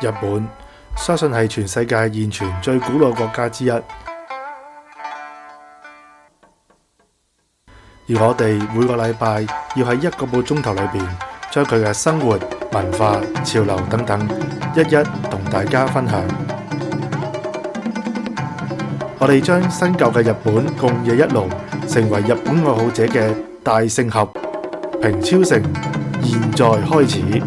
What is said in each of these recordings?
日本相信係全世界現存最古老國家之一，而我哋每個禮拜要喺1個半鐘頭裏邊，將佢嘅生活、文化、潮流等等，一一同大家分享。我哋將新舊嘅日本共冶一爐，成為日本愛好者嘅大聖合。平超城，現在開始。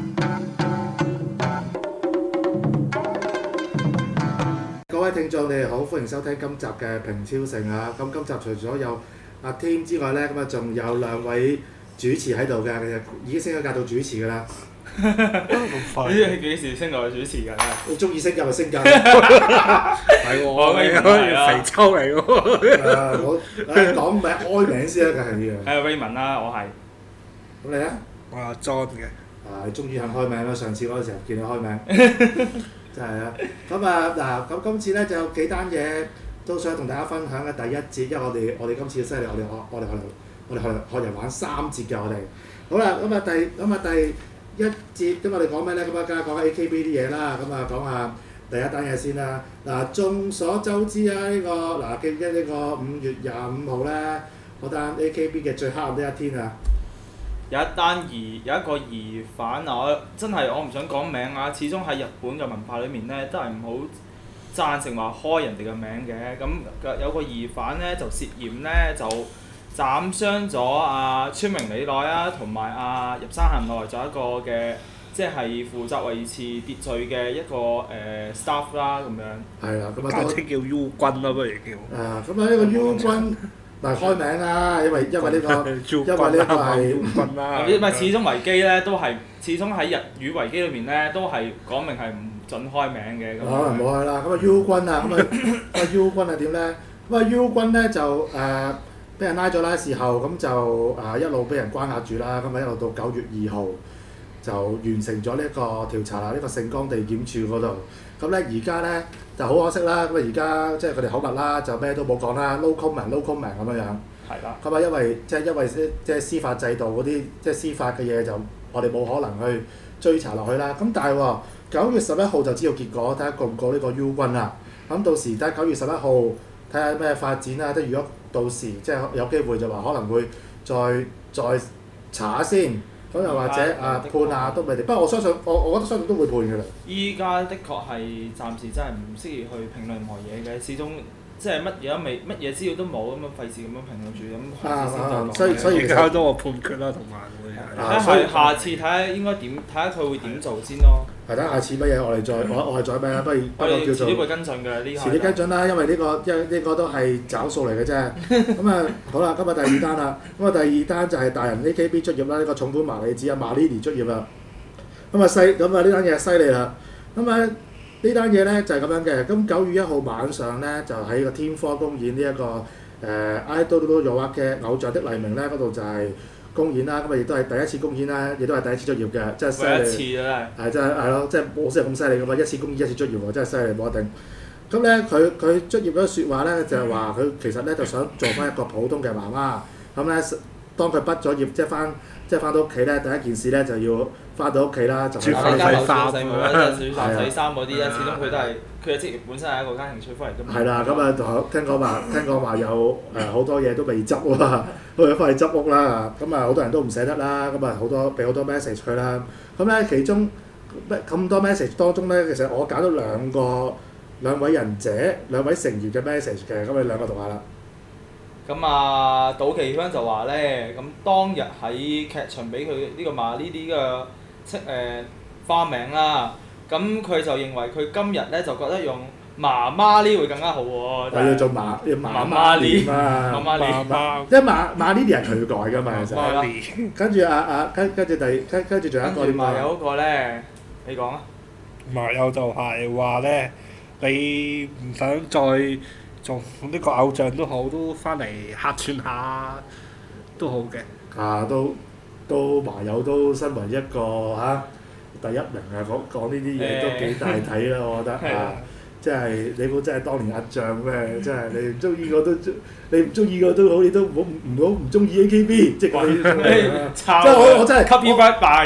各位聽眾，你哋好，歡迎收聽今集嘅平超城啊！咁今集除咗有阿 Tim 之外呢，咁啊仲有2位主持喺度嘅，已經升咗格到主持㗎啦。 咁快？呢係幾時升到去主持㗎？ 你中意升格咪升格。 係喎，我肥秋嚟喎。 我講名開名先啦，梗係要。 係 Raymond 啦，我係。 咁你咧？ 我係 John 嘅。 你終於肯開名啦！上次嗰個時候見你開名，真係啊！咁啊嗱，咁今次咧就有幾單嘢都想同大家分享嘅。第一節，因為我哋今次嘅犀利，我哋學人玩3節嘅我哋。好啦，咁啊第一節咁我哋講咩咧？咁啊梗係講下 AKB 啲嘢啦。咁啊講下第一單嘢先啦。嗱，眾所周知啊，記得呢個5月25號咧，嗰單 AKB 嘅最黑暗的一天啊！ 有一個疑犯啊！我唔想講名啊，始終喺日本嘅文化裏面咧，都係唔好贊成話開人哋嘅名嘅。咁有個疑犯咧就涉嫌咧就斬傷咗村明理奈啊，同埋入山行內，仲有一個嘅即係負責維持秩序嘅一個staff 啦咁樣。 係啦，咁啊簡稱叫 U 軍啦，不如叫。 咁啊呢個 U 軍嗱開名啦，因為呢個係 U 軍啦。 唔係始終維基咧都係，始終喺日語維基裏面咧都係講明係唔準開名嘅。 可能冇開啦。咁啊 U 軍啊，U 軍係點咧？咁啊 U 軍咧就俾人拉咗啦時候，咁就一路俾人關押住啦。咁啊一路到9月2號就完成咗呢一個調查啦。呢個盛岡地檢署嗰度，咁咧而家咧就好可惜啦。咁啊而家即係佢哋口密啦，就咩都冇講啦 ，no comment 咁樣樣。係啦。咁啊因為即係司法制度嗰啲即係司法嘅嘢就我哋冇可能去追查落去啦。咁但係9月11號就知道結果，睇下過唔過呢個 U 軍啦。咁到時睇9月11號睇下咩發展啦。即係如果到時即係有機會就話可能會再查下先，咁又或者判下都未定。不過我相信我覺得相信都會判㗎啦。 依家的確係暫時真係唔適宜去評論任何嘢嘅，始終即係乜嘢資料都冇咁樣，費事咁樣評論住咁。 所以而家都我判決啦，同埋會下次睇下應該點，睇下佢會點做先咯。 係睇下次乜嘢，我係再咩啊？不如叫做遲啲會跟進嘅呢下。 遲啲跟進啦，因為呢個都係找數嚟嘅啫。咁啊好啦，今日第2單啦。咁啊第2單就係大人 AKB 出業啦，呢個重本麻里子馬里尼出業啦。咁啊呢單嘢犀利啦。咁啊呢單嘢咧就係咁樣嘅。咁9月1號晚上咧就喺個天科公演呢一個Idol Yowa 嘅偶像的黎明咧嗰度就係公演啦。咁啊亦都係第一次公演啦，亦都係第一次出業嘅，真係犀利。 第一次啦， 係真係咯，即係冇先係咁犀利㗎嘛！一次公演一次出業喎，真係犀利冇得頂。咁咧佢出業嗰個説話咧就係話佢其實咧就想做翻一個普通嘅媽媽。咁咧當佢畢咗業即係翻到屋企咧，第一件事咧就要翻到屋企啦，就洗衫啦，洗衫嗰啲啦，始終佢都係佢嘅職業本身係一個家庭主婦嚟㗎嘛。 係啦，咁啊聽講話有好多嘢都未執喎，佢翻去執屋啦。咁啊好多人都唔捨得啦，咁啊俾好多 message 佢啦。咁咧其中咁多 message 當中咧，其實我揀咗兩位成員嘅 message 嘅，咁你兩個讀下啦。 咁島崎香就話咧，咁當日喺劇場俾佢呢個馬呢啲嘅花名啦，咁佢就認為佢今日咧就覺得用媽媽呢會更加好喎。 要做媽媽呢啊！ 媽媽呢， 因為馬呢啲係佢改㗎嘛，其實。跟住跟住仲有一個點啊？ 有嗰個咧，你講啊。 麻友就係話咧，你唔想再做呢個偶像都好，都翻嚟客串下都好嘅。 都麻友都身為一個第一名講呢啲嘢都幾大體啦，我覺得即係你估真係當年阿將咩？即係你唔中意個都，你唔中意個都好，你都唔好唔中意 AKB，即係講呢啲。 即係我真係 copy 不敗。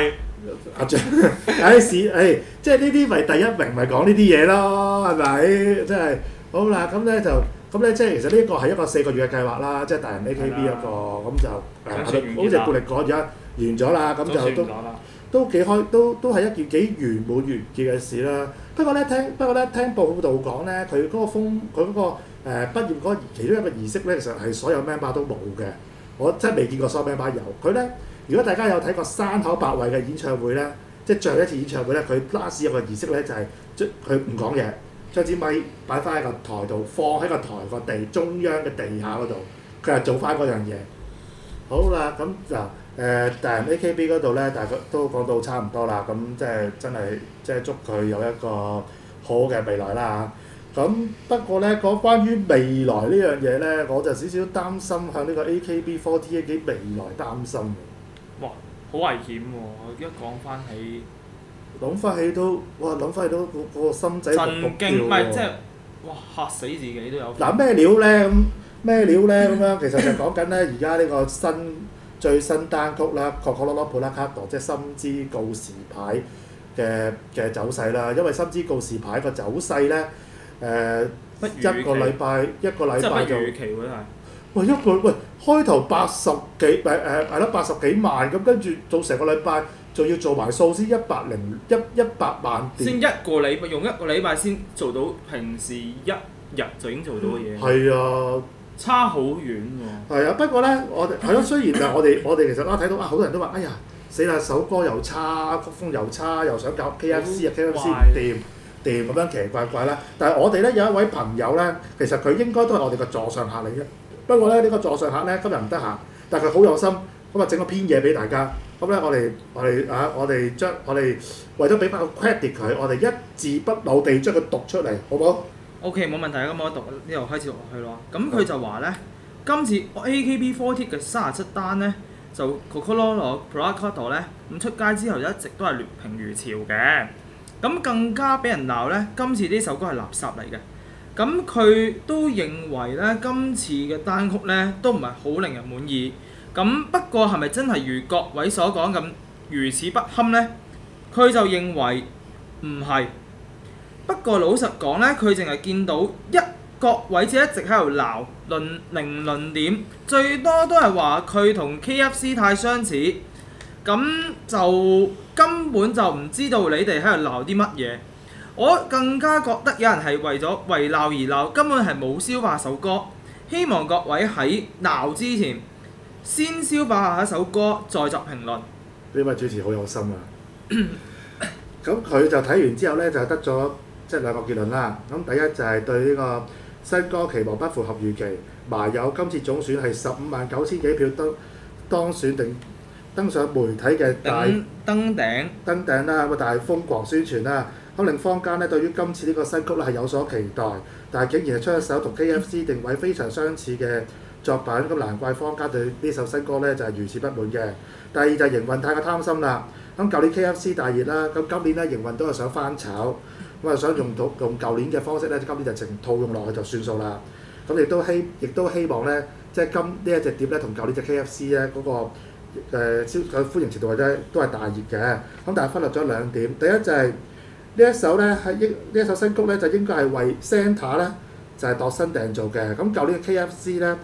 阿張，即係呢啲咪第一名咪講呢啲嘢咯，係咪？即係好啦，咁咧即係其實呢個係一個4個月嘅計劃啦，即係大人 AKB 一個，咁就好似顧力講咗完咗啦，咁就都幾開，都係一件幾圓滿完結嘅事啦。不過咧聽報道講咧，佢嗰個畢業嗰其中一個儀式咧，其實係所有 member 都冇嘅。我真係未見過所有 member 有。佢咧，如果大家有睇過山口百惠嘅演唱會咧，即係最後一次演唱會咧，佢 last 有個儀式咧就係佢唔講嘢，將支咪擺翻喺個台度，放喺個台個地中央嘅地下嗰度，佢係做翻嗰樣嘢。好啦，咁嗱大人 AKB 嗰度咧，大家都講到差唔多啦，咁即係真係即係祝佢有一個好嘅未來啦嚇。咁不過咧，講關於未來呢樣嘢咧，我就少少擔心向呢個 AKB48嘅未來擔心。 哇！好危險喎！我一講翻起， 諗翻起都個心仔震卜卜跳驚，唔係即係哇嚇死自己都有。 嗱咩料咧咁樣，其實就講緊咧而家呢個最新單曲啦 ，Kokororo Plakado 即係心之告示牌嘅走勢啦。因為心之告示牌個走勢咧，一個禮拜就即係不預期喎， 喂開頭80幾萬咁，跟住做成個禮拜，仲要做埋數先100萬點。 先一個禮拜用一個禮拜先做到平時一日就已經做到嘅嘢。 係啊。 差好遠喎。 係啊，不過咧，我哋係咯，雖然啊，我哋其實睇到好多人都話，哎呀，死啦，首歌又差，曲風又差，又想搞 KFC 啊 KFC 唔掂咁樣奇奇怪怪啦。但係我哋咧有一位朋友咧，其實佢應該都係我哋個座上客嚟嘅。不過咧呢個座上客咧今日唔得閒，但係佢好有心，咁啊整個篇嘢俾大家。咁咧我哋為咗俾翻個 credit 佢，我哋一字不漏地將佢讀出嚟，好唔好 ？OK， 冇問題，咁我讀呢度開始讀落去咯。咁佢就話咧，今次 AKB48嘅37單咧，就 Kokororo Plakado 咧，咁出街之後一直都係劣評如潮嘅。咁更加俾人鬧咧，今次呢首歌係垃圾嚟嘅。咁佢都認為咧，今次嘅單曲咧都唔係好令人滿意。咁不過係咪真係如各位所講咁如此不堪咧？佢就認為唔係。不過老實講咧，佢淨係見到各位只一直喺度鬧論點，最多都係話佢同 KFC 太相似，咁就根本就唔知道你哋喺度鬧啲乜嘢。我更加覺得有人係為鬧而鬧，根本係冇消化首歌。希望各位喺鬧之前先消化下一首歌，再作評論。 呢位主持好有心啊！咁佢就睇完之後咧，就得咗即係兩個結論啦。咁第一就係對呢個新歌期望不符合預期，埋有今次總選係159000幾票當選定登上媒體嘅大登頂啦，咁但係瘋狂宣傳啦，咁令坊間咧對於今次呢個新曲咧係有所期待，但係竟然係出一首同 KFC 定位非常相似嘅作品，咁難怪坊間對呢首新歌咧就係如此不滿嘅。第二就係營運太過貪心啦，咁舊年 KFC 大熱啦，咁今年咧營運都係想翻炒，咁啊想用舊年嘅方式咧，今年就直套用落去就算數啦。咁亦都希望咧，即係呢一隻碟咧同舊年隻 KFC 咧嗰個歡迎程度咧都係大熱嘅。咁但係忽略咗兩點，第一就係呢一首咧呢一首新曲咧就應該係為 Santa 咧就係度身訂造嘅。咁舊年嘅 KFC 咧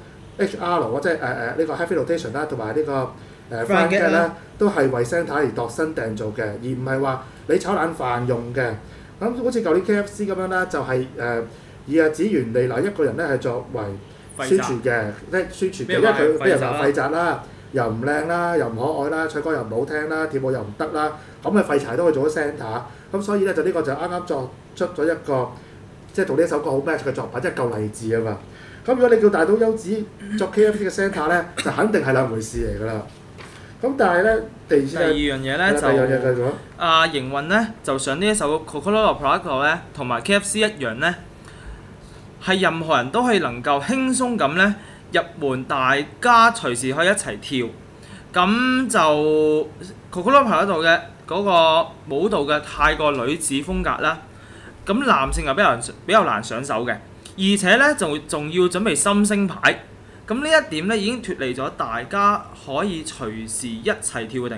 HR 即係呢個 Heavy Rotation 啦，同埋呢個Frankie 咧都係為 Santa 而度身訂造嘅，而唔係話你炒冷飯用嘅。咁好似舊年 KFC 咁樣啦，就係以指原利娜一個人咧係作為宣傳嘅，因為佢俾人話廢宅啦，又唔靚啦，又唔可愛啦，唱歌又唔好聽啦，跳舞又唔得啦，咁嘅廢柴都可以做咗 Santa， 咁所以咧就呢個就啱啱出咗一個即係同呢一首歌好 match 嘅作品，即係夠勵志啊嘛。咁如果你叫大島優子作 KFC 嘅 Santa 咧，就肯定係兩回事嚟㗎啦。咁但係咧，第二樣嘢咧就營運咧就上呢一首 Kokororo Plakado 咧，同埋 KFC 一樣咧，係任何人都係能夠輕鬆咁咧入門，大家隨時可以一齊跳。咁就 Kokororo Plakado嘅嗰個舞蹈嘅太過女子風格啦，咁男性又比較難上手嘅，而且咧仲要準備心聲牌。咁呢一點咧已經脫離咗大家可以隨時一齊跳嘅定義。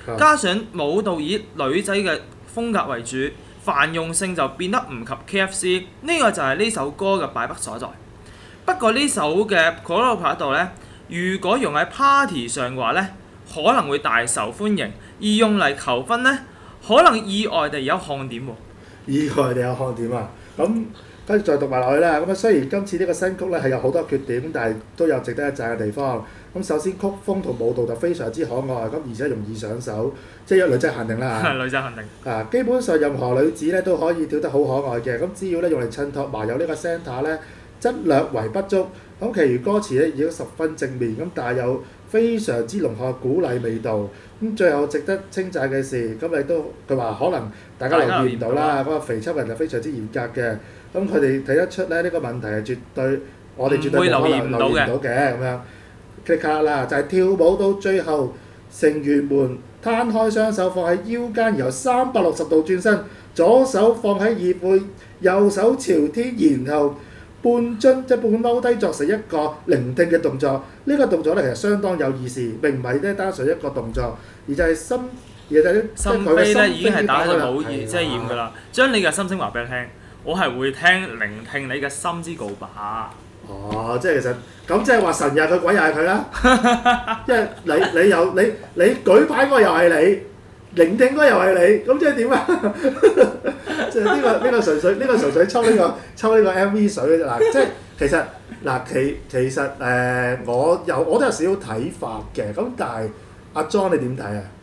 加上舞蹈以女仔嘅風格為主，泛用性就變得唔及 KFC， 呢個就係呢首歌嘅敗筆所在。不過呢首嘅 Choreography 呢，如果用喺 party 上嘅話呢，可能會大受歡迎，而用嚟求婚呢，可能意外地有看點喎。 意外地有看點啊！咁跟住再讀埋落去啦。咁啊，雖然今次呢個新曲咧係有好多缺點，但係都有值得一讚嘅地方。咁首先曲風同舞蹈就非常之可愛，咁而且容易上手，即係女仔限定啦。 女仔限定。 啊，基本上任何女子咧都可以跳得好可愛嘅。咁只要咧用嚟襯托埋有呢個 centre 咧，則略為不足。咁其餘歌詞咧已經十分正面，咁但係有非常之濃厚嘅鼓勵味道。咁最後值得稱讚嘅事，咁你都佢話可能大家留意唔到啦。嗰個肥秋人就非常之嚴格嘅，咁佢哋睇得出咧呢個問題係絕對我哋絕對冇可能留意唔到嘅咁樣。click 卡啦，就係跳舞到最後，成員們攤開雙手放喺腰間，然後360度轉身，左手放喺耳背，右手朝天，然後半蹲即半踎低作成一個聆聽嘅動作。呢個動作咧其實相當有意思，並唔係咧單純一個動作，而就係心扉咧已經係打到好遮掩㗎啦。將你嘅心聲話俾佢聽，我係會聆聽你嘅心之告白。 哦，即係其實咁即係話神又係佢，鬼又係佢啦。因為你舉牌嗰個又係你，聆聽嗰個又係你，咁即係點啊？即係呢個純粹抽呢個 MV 水嘅啫。嗱，即係其實其實我都有少少睇法嘅。咁但係阿 John 你點睇啊？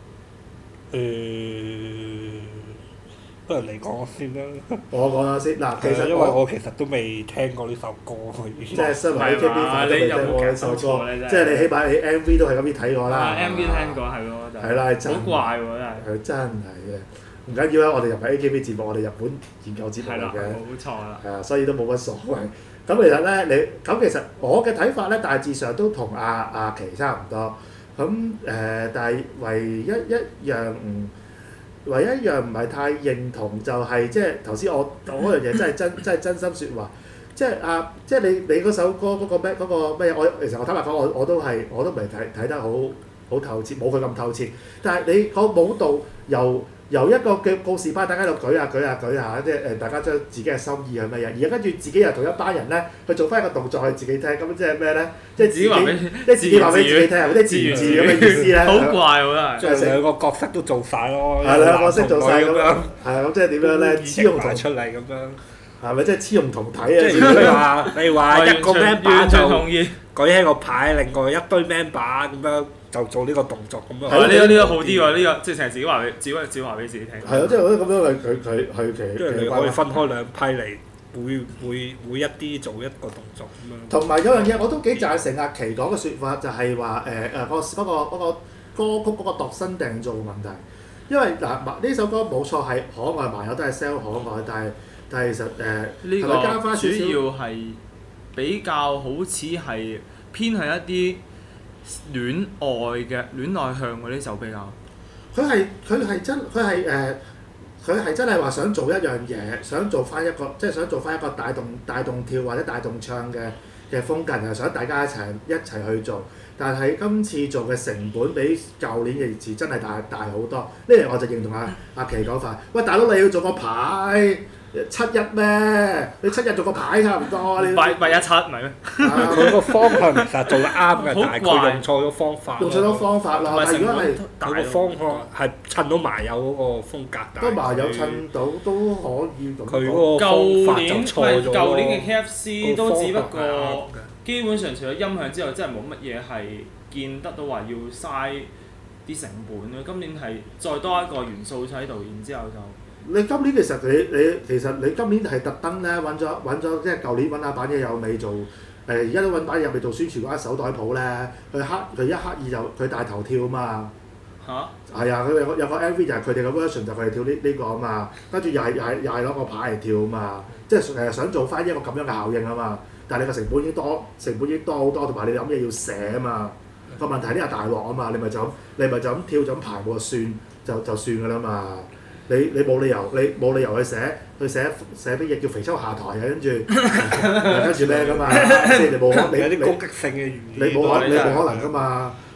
不如你講先啦。 我講下先。嗱，其實因為我其實都未聽過呢首歌。 即係身為 AKB 粉都未聽過呢首歌，即係你起碼你 MV 都係咁樣睇過啦。 MV 聽過係咯， 係啦， 好怪喎真係。 佢真係嘅，唔緊要啦，我哋入係 AKB 節目，我哋日本研究節目嚟嘅。 冇錯啦。係啊， 所以都冇乜所謂。咁其實咧，其實我嘅睇法咧，大致上都同阿琪差唔多。咁但係唯一一樣唔係太認同就係即係頭先我嗰樣嘢真係真心説話，即係你嗰首歌嗰個咩其實我坦白講我都唔係睇得好透徹，冇佢咁透徹。但係你個舞蹈由一個嘅告示牌，大家喺度舉下，即係大家將自己嘅心意係乜嘢，而家跟住自己又同一班人咧去做翻一個動作去自己聽，咁即係咩咧？即係自己話俾自己聽，或者自言自語咁嘅意思咧。好怪喎真係。 即係兩個角色都做晒咯。 係兩個角色做晒咁樣。係啊，咁即係點樣咧？雌雄同出嚟咁樣。 係咪即係雌雄同體啊？ 即係你話一個 member 就舉起個牌，另外一堆 member 咁樣就做呢個動作咁樣。 係呢個好啲喎，呢個即係成日自己話俾自己聽。 係咯，即係我覺得咁樣佢即係你可以分開兩批嚟，每一啲做一個動作咁樣。 同埋有樣嘢我都幾贊成阿琪講嘅説法，就係話嗰個歌曲嗰個度身訂造嘅問題。因為呢首歌冇錯係可愛，埋有都係 sell 可愛，但係其實呢個主要係比較好似係偏向一啲戀愛向嗰啲就比較。佢係真係話想做一樣嘢，想做翻一個帶動跳或者帶動唱嘅風格，又想大家一齊去做。但係今次做嘅成本比舊年嘅時真係大好多。呢樣我就認同阿琪講法。喂，大佬你要做個牌7-1咩？你7日做個牌差唔多。你 8-1-7唔係咩？ 佢個方向其實做得啱嘅，但係佢用錯咗方法。 用錯咗方法咯。但係如果係佢個方向係襯到麻友嗰個風格， 都麻友襯到都可以咁。 佢嗰個方法就錯咗。 舊年嘅 KFC 都只不過基本上除咗音響之外，真係冇乜嘢係見得到話要嘥啲成本咯。今年係再多一個元素喺度，然之後就。 你今年其實你今年係特登咧揾咗即係舊年揾阿板嘢有味做，而家都揾板嘢有味做宣傳嗰間手袋鋪咧，佢一刻意就佢帶頭跳啊嘛。嚇！係啊，佢有個 MV 就係佢哋嘅 version 就佢哋跳呢個啊嘛，跟住又係攞個牌嚟跳啊嘛，即係想做翻一個咁樣嘅效應啊嘛。但係你個成本已經多好多，同埋你諗嘢要寫啊嘛。個問題呢係大鑊啊嘛，你咪就咁跳就咁排舞就算㗎啦嘛。你冇理由去寫啲嘢叫肥秋下台嘅，跟住咩㗎嘛？即係你冇可能， 有啲攻擊性嘅語言。 你冇可能㗎嘛？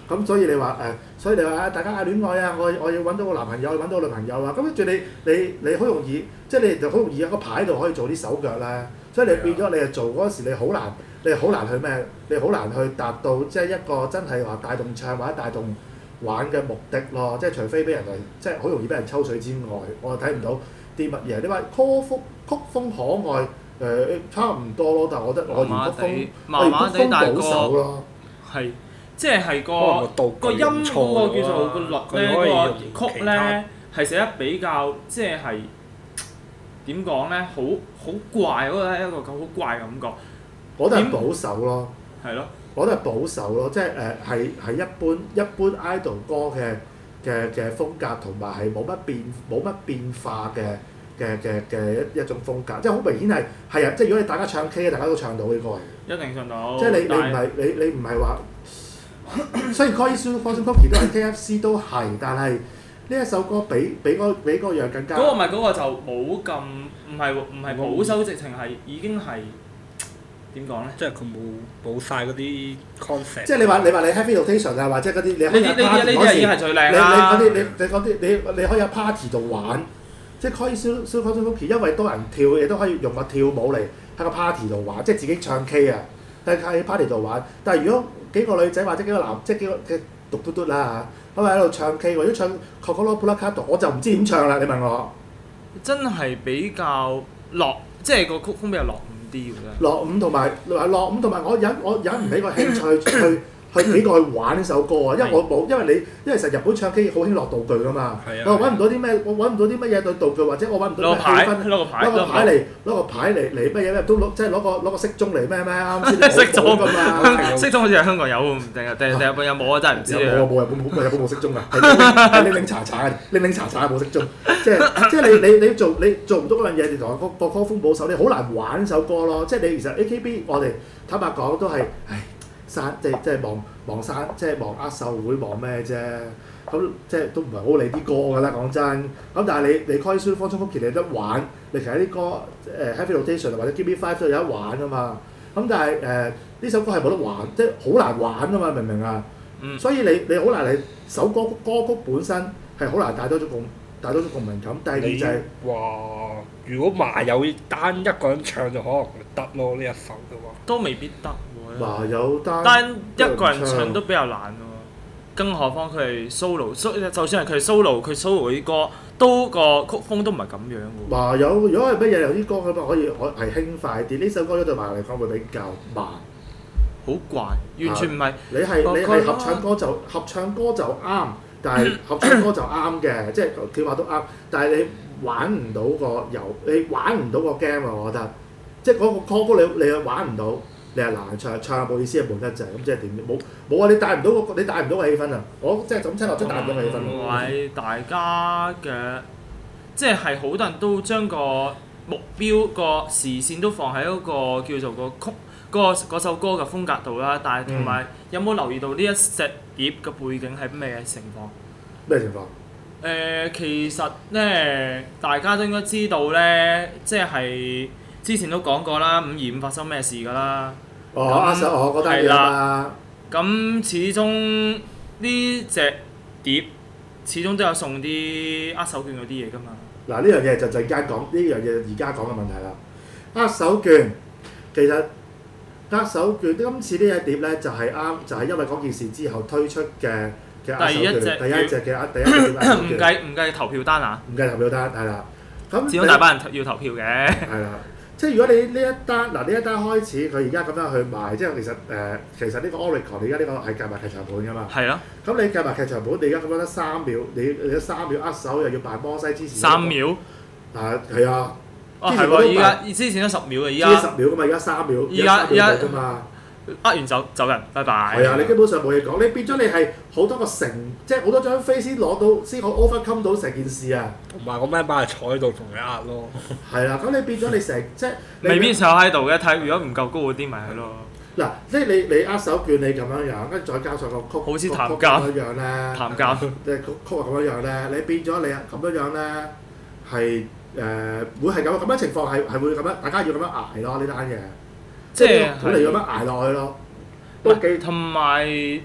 咁所以你話大家嗌戀愛啊，我要揾到個男朋友，揾到個女朋友啊，咁跟住你好容易，即係你就好容易喺個牌度可以做啲手腳咧，所以你變咗你係做嗰時你好難去咩？你好難去達到即係一個真係話帶動唱或者帶動玩嘅目的咯，即係除非俾人哋即係好容易俾人抽水之外，我睇唔到啲乜嘢。你話曲風可愛差唔多咯，但係我覺得我原曲風保守咯。 係，即係個音嗰個叫做個律咧，個曲咧係寫得比較即係點講咧，好怪，我覺得係一個好怪嘅感覺。 我都係保守咯。 係咯。 我都係保守咯，即係係一般 idol 歌嘅風格，同埋係冇乜變化嘅一種風格，即係好明顯係啊！即係如果你大家唱 K，大家都唱到呢個嚟嘅。 一定唱到。 即係你唔係話，雖然 Call You Fortune Cookie 都係 KFC 都係，但係呢一首歌比嗰樣更加。 嗰個就冇咁唔係保守，直情係已經係。點講咧？ 即係佢冇晒嗰啲 concept。 即係你話你 heavy rotation 啊，或者嗰啲你可以有 party 嗰時，已經係最靚啦。 你可以有 party 度玩，即係可以 Fortune Cookie，因為多人跳，亦都可以用個跳舞嚟喺個 party 度玩，即係自己唱 K 啊，喺 party 度玩。但係如果幾個女仔或者幾個男，即係幾個嘅嘟嘟嘟啦嚇，咁喺度唱 K，或者唱 Coco Pulacato，我就唔知點唱啦。你問我。真係比較落，即係個曲風比較落。 落伍同埋我忍唔起個興趣去幾個去玩呢首歌啊！因為我冇，因為成日本唱 K 好興落道具㗎嘛。我揾唔到啲乜嘢對道具，或者我揾唔到咩氣氛。攞個牌嚟乜嘢咩都攞，即係攞個骰盅嚟咩啱先。 骰盅㗎嘛？骰盅好似係香港有唔定啊？定日本有冇啊？真係唔知啊！ 冇日本冇骰盅啊！係拎茶冇骰盅。即係你做唔到嗰樣嘢，你同個歌風保守，你好難玩呢首歌咯。即係你其實 AKB 我哋坦白講都係，即係望山，即係望握手會望咩啫？咁即係都唔係好理啲歌㗎啦，講真。咁但係你 Call You Fortune Cookie 你有得玩，你其實啲歌Heavy Rotation 或者 Give Me Five 都有得玩㗎嘛。咁但係呢首歌係冇得玩，即係好難玩㗎嘛，明唔明啊？所以你好難，你首歌曲本身係好難帶多咗共鳴感。第二就係話，如果麻友單一個人唱就可能得咯，呢一首嘅話。 都未必得喎。 麻友單一個人唱都比較難喎，更何況佢係 solo， 就算係佢 solo， 佢 solo 啲歌都個曲風都唔係咁樣喎。 麻友如果係乜嘢有啲歌咁啊，可以係輕快啲。呢首歌對麻友嚟講會比較慢， 好怪，完全唔係。 你係合唱歌就啱，但係合唱歌就啱嘅，即係跳下都啱。但係你玩唔到你玩唔到個 game 啊！我覺得，即係嗰個歌曲你玩唔到。你係難唱冇意思，係悶得滯，咁即係點？冇啊！你帶唔到個氣氛啊！我即係咁聽落真係帶唔到氣氛。 唔係大家嘅，即係好多人都將個目標個視線都放喺嗰個叫做個曲嗰首歌嘅風格度啦。但係同埋有冇留意到呢一隻碟嘅背景係咩情況？ 咩情況？ 其實咧，大家都應該知道咧，即係之前都講過啦，5/25發生咩事㗎啦。 握手嗰單嘢啊！ 咁始終呢隻碟始終都有送啲握手券嗰啲嘢㗎嘛。 嗱，呢樣嘢就陣間講，呢樣嘢而家講嘅問題啦。握手券其實握手券今次呢隻碟咧就係因為嗰件事之後推出嘅握手券，第一隻嘅握手券。 唔計投票單啊？唔計投票單係啦。咁始終大班人要投票嘅。 係啦。即係如果你呢一單開始，佢而家咁樣去賣，即係其實呢個 Oracle 你而家呢個係計埋劇場盤㗎嘛。係咯。咁你計埋劇場盤，你而家咁樣得3秒，你得3秒握手又要扮摩西之前。3秒。係啊。 係喎，之前都10秒嘅，而家。 10秒㗎嘛，而家3秒。而家㗎嘛。 握完走人，拜拜。 係啊，你基本上冇嘢講，你變咗你係好多個即係好多張飛先攞到，先可 overcome 到成件事啊。 同埋個 member 係坐喺度同你壓咯。 係啦，咁你變咗你成即係。 未必坐喺度嘅，睇如果唔夠高嗰啲咪係咯。 嗱，即係你握手券你咁樣，跟住再加上個曲， 好似談監咁樣咧。談監。 即係曲咁樣咧，你變咗你咁樣咧係會係咁樣情況係會咁樣，大家要咁樣捱咯呢單嘢。即係咁你咁樣捱落去咯， 同埋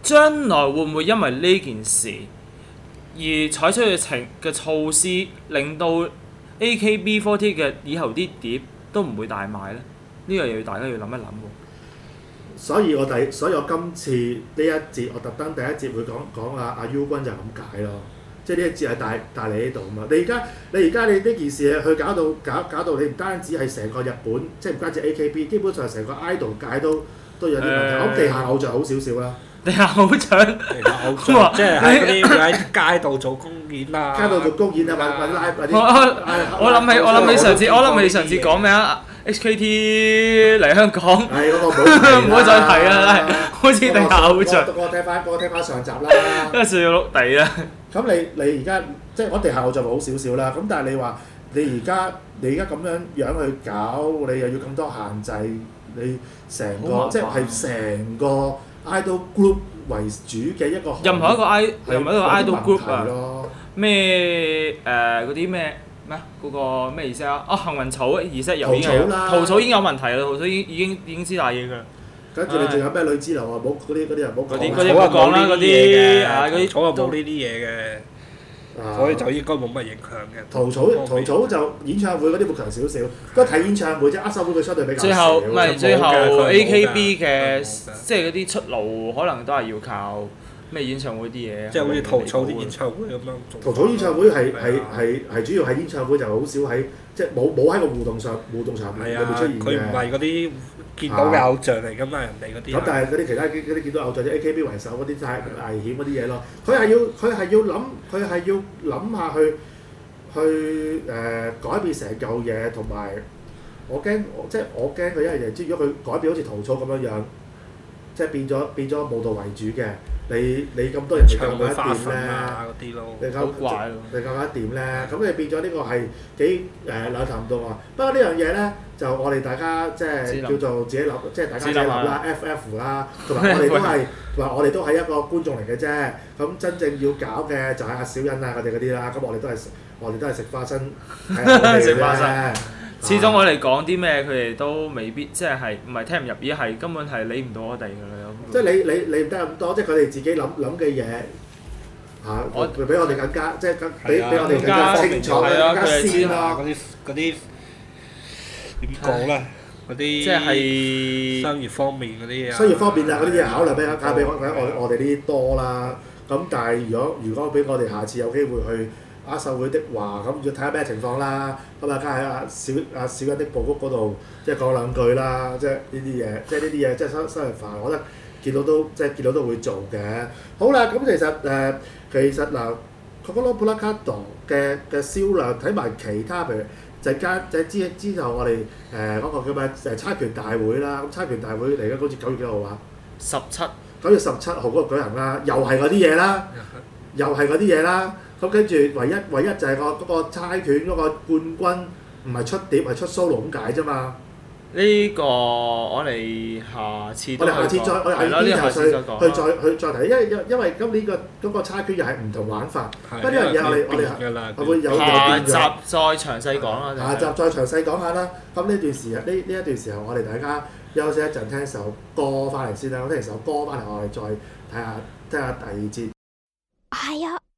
將來會唔會因為呢件事而採取嘅措施，令到 AKB48 嘅以後啲碟都唔會大賣咧？呢樣嘢大家要諗一諗喎。 所以我今次呢一節我特登第一節會講阿 U 君就係咁解咯，即係呢一節係帶嚟呢度啊嘛。你而家你呢件事去搞到你唔單止係成個日本，即係唔單止 AKB， 基本上成個 idol 界都有啲問題。我諗地下偶像好少少啦。 地下偶像， 即係喺嗰啲喺街度做公演啦。 街度做公演啊，或者拉嗰啲。 我諗起上次講咩啊？ HKT 嚟香港， 係嗰個唔好再提啦，好似地下偶像。 我聽翻上集啦。 跟住要碌地啦。 咁你而家即係我地下偶像好少少啦。咁但係你話你而家咁樣去搞，你又要咁多限制，你成個即係成個 idol group 為主嘅一個任何一個 idol group 啊，咩嗰啲咩嗰個咩意思啊？幸運草儀式又已經有桃草已經有問題啦，桃草已經知大嘢㗎啦。 跟住你仲有咩女之流啊？冇嗰啲人冇講。 嗰啲冇講啦，嗰啲草又冇呢啲嘢嘅，所以就應該冇乜影響嘅。 桃草就演唱會嗰啲會強少少，不過睇演唱會啫，握手會佢相對比較少。 最後 AKB 嘅即係嗰啲出路可能都係要靠咩演唱會啲嘢， 即係好似桃草啲演唱會咁樣。 桃草演唱會係主要喺演唱會就好少喺即係冇喺個互動場面裏面出現嘅。 佢唔係嗰啲見到嘅偶像嚟㗎嘛，人哋嗰啲。 咁但係嗰啲其他嗰啲見到偶像，即係 AKB 為首嗰啲太危險嗰啲嘢咯。佢係要諗下去改變成嚿嘢，同埋我驚佢一樣嘢，即係如果佢改變好似桃草咁樣，即係變咗舞蹈為主嘅。你咁多人嚟夠唔夠一掂咧？ 好怪你夠唔夠一掂咧？咁你變咗呢個係幾兩頭唔到啊！不過呢樣嘢咧，就我哋大家即係叫做自己諗，即係大家自己諗啦 ，FF 啦，同埋我哋都係一個觀眾嚟嘅啫。咁真正要搞嘅就係阿小欣啊，佢哋嗰啲啦。咁我哋都係食花生， 食花生。始終我哋講啲咩，佢哋都未必即係唔係聽唔入耳，係根本係理唔到我哋㗎啦。 即係你唔得咁多，即係佢哋自己諗嘅嘢嚇，比我哋更加即係比我哋更加清楚、更加鮮啦。 嗰啲點講咧？嗰啲即係商業方面嗰啲嘢。 商業方面啊，嗰啲嘢考慮比我哋呢啲多啦。咁但係如果俾我哋下次有機會去握手會的話，咁要睇下咩情況啦。咁啊，梗係阿小欣的部屋嗰度，即係講兩句啦。即係呢啲嘢，即係收入飯，我覺得見到都會做嘅。好啦，咁其實嗱 ，Kokoro Plakado 嘅銷量睇埋其他，譬如之後我哋嗰個叫咩猜拳大會啦。咁猜拳大會嚟緊好似9月幾號啊？9月17號嗰個舉行啦，又係嗰啲嘢啦。咁跟住唯一就係嗰個猜拳嗰個冠軍唔係出碟係出 solo 咁解啫嘛。 呢個我哋下次再去提，因為今年嗰個猜拳又係唔同玩法。不過呢樣嘢我哋會有下集再詳細講啦。 下集再詳細講下啦。咁呢一段時候，我哋大家休息一陣，聽首歌翻嚟先啦。聽首歌翻嚟，我哋再聽下第二節。 係啊。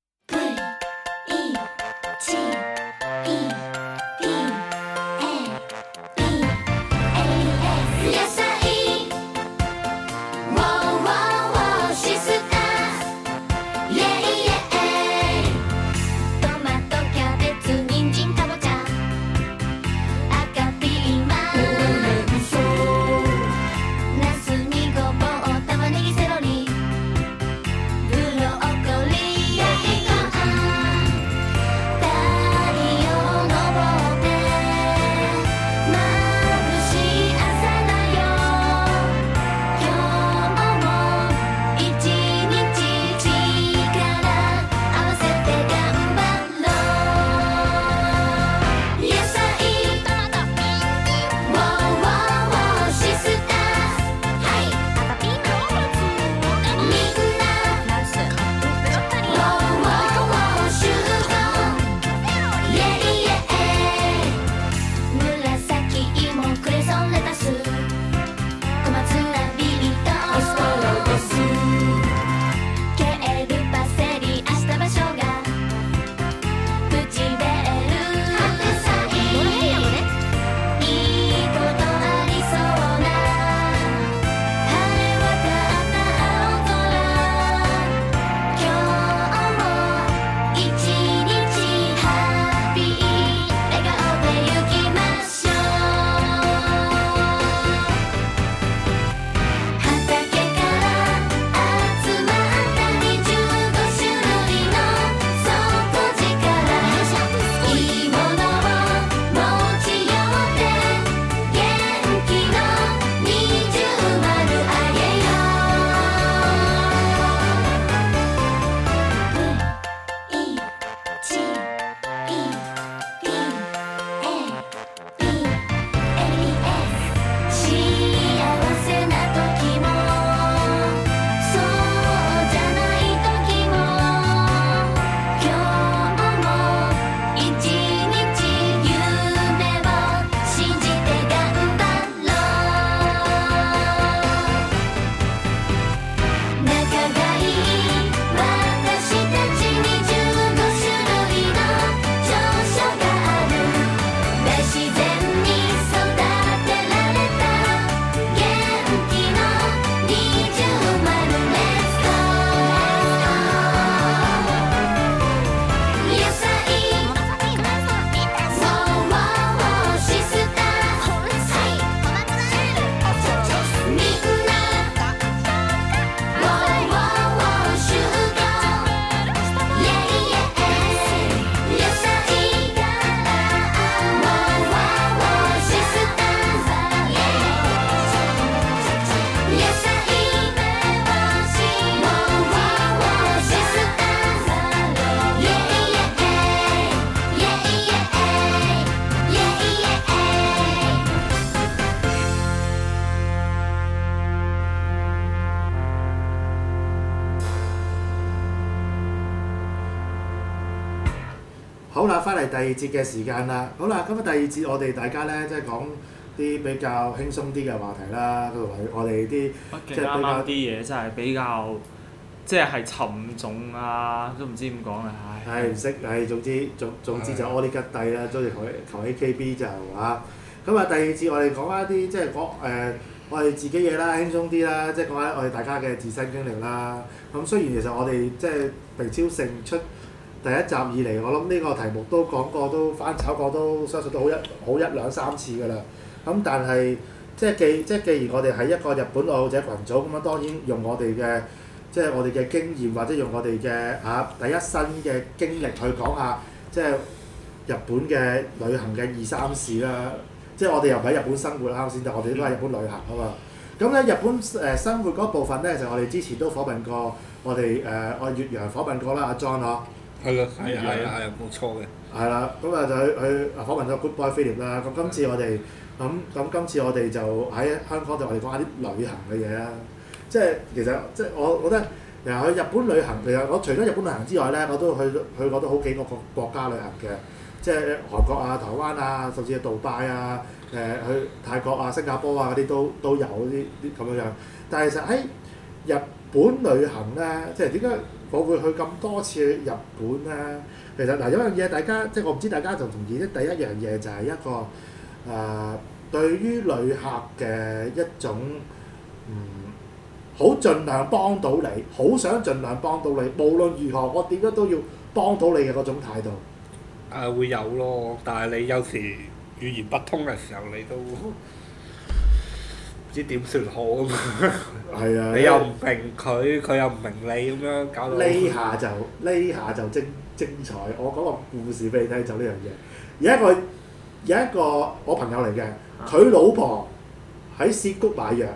好啦，翻嚟第二節嘅時間啦。好啦，咁啊第二節我哋大家咧即係講啲比較輕鬆啲嘅話題啦。同埋我哋啲即係啱啱啲嘢真係比較即係沉重啊，都唔知點講啊，唉。 係唔識，總之就屙啲吉蒂啦，中意求 AKB 就啊。咁啊第二節我哋講翻啲即係講我哋自己嘢啦，輕鬆啲啦，即係講下我哋大家嘅自身經歷啦。咁雖然其實我哋即係平超盛出第一集以嚟，我諗呢個題目都講過，都翻炒過，都相信都好一兩三次㗎啦。咁但係既然我哋係一個日本愛好者群組，咁樣當然用我哋嘅即係我哋嘅經驗，或者用我哋嘅第一身嘅經歷去講下，即係日本嘅旅行嘅二三事啦。即係我哋又唔喺日本生活啦，啱先，但我哋都喺日本旅行啊嘛。咁咧日本生活嗰部分咧，就我哋之前都訪問過我哋越洋訪問過啦，阿 John 嗬。 係啦，係冇錯嘅。 係啦，咁啊就去訪問咗 Good Boy Philip 啦。咁今次我哋今次我哋就喺香港度，我哋講下啲旅行嘅嘢啦。即係其實即係我覺得其實去日本旅行，其實我除咗日本旅行之外咧，我都去過都好幾個國家旅行嘅。即係韓國啊、台灣啊，甚至係杜拜啊、去泰國啊、新加坡啊嗰啲都有啲咁樣樣。但係其實喺日本旅行咧，即係點解我會去咁多次日本咧？其實嗱有樣嘢大家即係我唔知大家同唔同意咧。第一樣嘢就係一個對於旅客嘅一種好盡量幫到你，好想盡量幫到你，無論如何我點解都要幫到你嘅嗰種態度。 會有咯，但係你有時語言不通嘅時候，你都唔知點算好啊嘛。係啊，你又唔明佢，佢又唔明你咁樣搞到。呢下就精彩，我講個故事俾你聽就呢樣嘢。有一個我朋友嚟嘅，佢老婆喺涉谷買藥，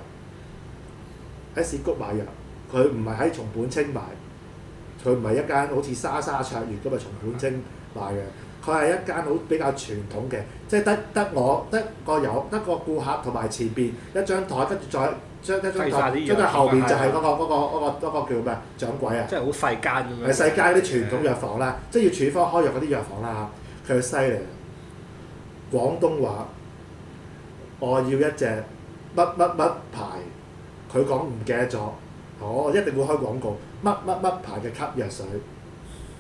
佢唔係喺松本清買，佢唔係一間好似莎莎卓越咁嘅松本清買嘅。佢係一間好比較傳統嘅，即係得個顧客同埋前邊一張台，跟住再將一張台後邊就係嗰個叫咩掌櫃啊！即係好細間咁樣。係細間啲傳統藥房啦，即係要處方開藥嗰啲藥房啦嚇。佢犀利，廣東話，我要一隻乜牌，佢講唔記得咗，我一定會開廣告，乜牌嘅吸藥水。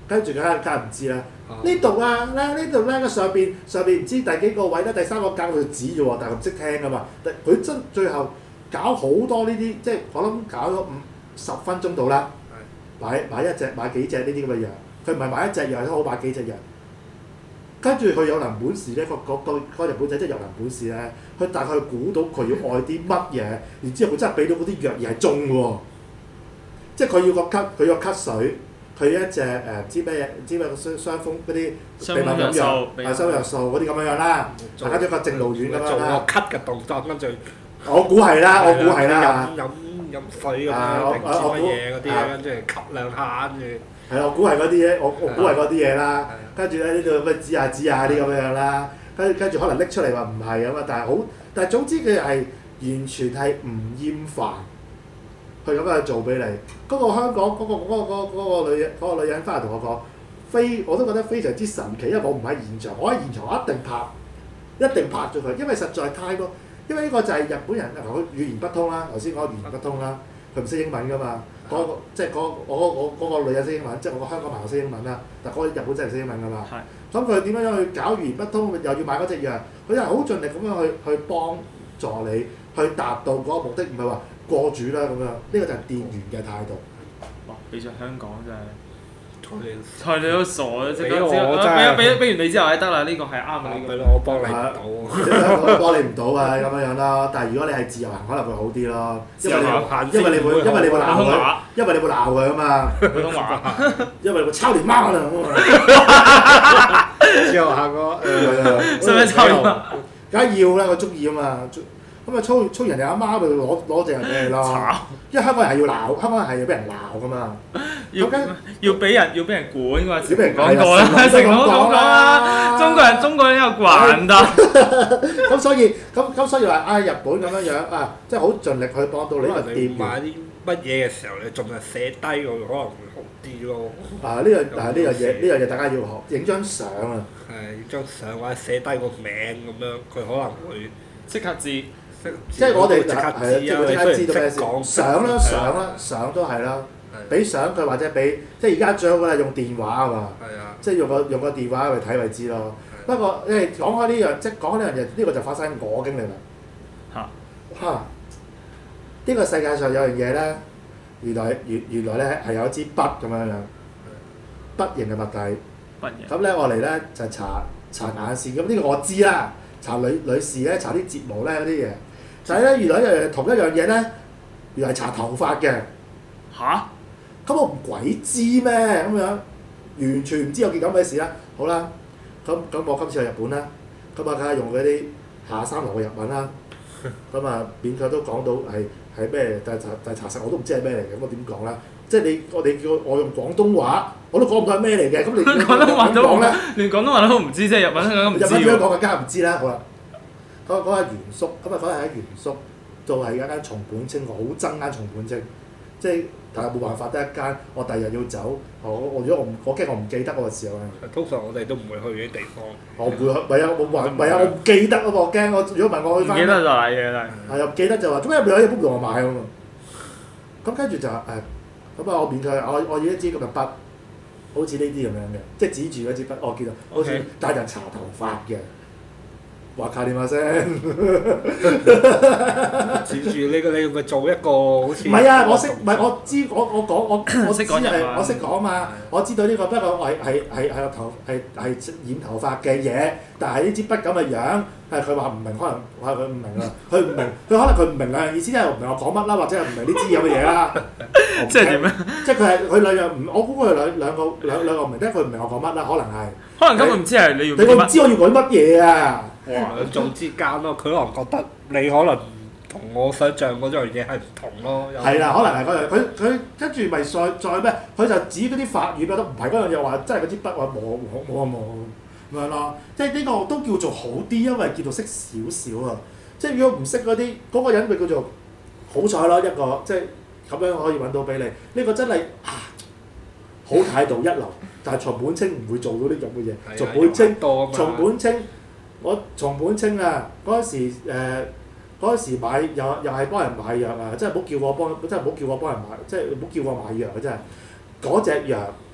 跟住梗係唔知啦。呢度啊，呢度咧個上邊唔知第幾個位咧，第3個格佢就指啫喎，但係佢唔識聽噶嘛。佢真最後搞好多呢啲，即係我諗搞咗10分鐘到啦。買幾隻呢啲咁嘅藥，佢唔係買一隻藥都好買幾隻藥。跟住佢有能本事咧，個日本仔真係有能本事咧，佢大概估到佢要愛啲乜嘢，然之後佢真係俾到嗰啲藥而係中喎。即係佢要佢要咳水，佢一隻唔知咩傷風嗰啲避敏感藥，傷風藥素嗰啲咁樣啦，大家咗個正路丸咁樣啦。 做個咳嘅動作，跟住我估係啦。 飲水咁樣，定唔知乜嘢嗰啲，跟住吸2下，跟住係我估係嗰啲嘢，我估係嗰啲嘢啦。跟住咧呢度咩指下啲咁樣啦，跟住可能拎出嚟話唔係咁啊，但係總之佢係完全係唔厭煩，去咁樣做俾你。嗰個香港嗰個女人翻嚟同我講，我都覺得非常之神奇，因為我唔喺現場，我喺現場我一定拍咗佢，因為實在太多。因為呢個就係日本人佢語言不通啦，頭先講語言不通啦，佢唔識英文噶嘛。即係嗰個女人識英文，即係我個香港朋友識英文啦，但係嗰個日本真係唔識英文噶嘛。咁佢點樣去搞語言不通，又要買嗰隻藥，佢係好盡力咁樣去幫助你，去達到嗰個目的，唔係話過主啦咁樣。呢個就係店員嘅態度。 哇！比上香港真係〜 菜你都傻啊！即刻俾完你之後係得啦，呢個係啱嘅。 係咯，我幫你唔到。 我幫你唔到啊，咁樣咯。但係如果你係自由行，可能會好啲咯。因為你會鬧佢，因為你會鬧佢啊嘛。 普通話。 因為你會抄你媽啊！ 自由行個使唔使抄你媽？ 梗係要啦，我中意啊嘛。咁啊，操人哋阿媽咪攞隻人俾你咯。因為香港人係要鬧，香港人係要俾人鬧噶嘛。 要俾人管㗎嘛， 小明講過啦，成日都咁講啦。中國人有慣㗎。 咁所以話日本咁樣啊，即係好盡力去幫到你個店。 買啲乜嘢嘅時候，你仲係寫低佢，可能會好啲咯。 呢樣嘢大家要學，影張相啊。 係影張相或者寫低個名咁樣，佢可能會即刻知。 即係我哋即刻知道咩事。相都係啦。俾相佢或者俾，即係而家最好係用電話啊嘛。即係用個電話去睇咪知咯。不過講開呢樣，即係講呢樣嘢，呢個就發生我經歷啦。呢個世界上有樣嘢咧，原來咧係有一支筆咁樣樣，筆形嘅物體。咁咧我嚟咧就搽眼線，咁呢個我知啦。搽女士咧搽啲睫毛咧嗰啲嘢，就係咧原來同一樣嘢咧，原來係搽頭髮嘅。咁我唔鬼知咩咁樣，完全唔知有件咁嘅事啦。好啦，咁我今次去日本啦，咁啊梗係用嗰啲下三流嘅日文啦。咁啊勉強都講到係咩，但係查實我都唔知係咩嚟嘅，咁我點講啦？即係你叫我用廣東話，我都講唔到係咩嚟嘅。咁你廣東話都講咧，連廣東話都唔知，即係日文香港唔知喎。 日文點樣講更加唔知啦。好啦，講下原宿，咁啊講下喺原宿，就係一間松本清，我好憎間松本清，即係。但係冇辦法得一間，我第日要走，如果我驚我唔記得嗰個時候啊。 通常我哋都唔會去嗰啲地方。 我唔會去，我唔記得啊！我驚如果問我去翻。 唔記得就係嘅，但係。 係又唔記得就話，做咩入邊有嘢幫我買啊嘛？咁跟住就咁啊！我勉強我要一支咁嘅筆，好似呢啲咁樣嘅，即係指住嗰支筆，我見到好似帶人搽頭髮嘅。話卡點下聲， 指住你咪做一個好似。 唔係啊！我知我識講嘛！我知道呢個不過係染頭髮嘅嘢，但係呢支筆咁嘅樣，係佢話唔明，可能我係佢唔明啊！佢唔明，佢可能佢唔明兩樣意思，即係唔明我講乜啦，或者係唔明呢支咁嘅嘢啦。 即係點咧？ 即係佢兩樣唔，我估佢兩個唔明，即係佢唔明我講乜啦，可能係。 可能根本唔知係你要。 你唔知我要講乜嘢啊？ 哇！做之間咯，佢可能覺得你可能同我想象嗰樣嘢係唔同咯。 係啦，可能係嗰樣，佢跟住咪再咩？佢就指嗰啲法語覺得唔係嗰樣嘢，話真係嗰支筆話冇咁樣咯。即係呢個都叫做好啲，因為叫做識少少啊。即係如果唔識嗰啲，嗰個人咪叫做好彩咯，一個即係咁樣可以揾到俾你。呢個真係好態度一流，但係松本清唔會做到啲咁嘅嘢。松本清啊！嗰時買又係幫人買藥啊！真係唔好叫我幫人買，即係唔好叫我買藥啊！真係嗰隻藥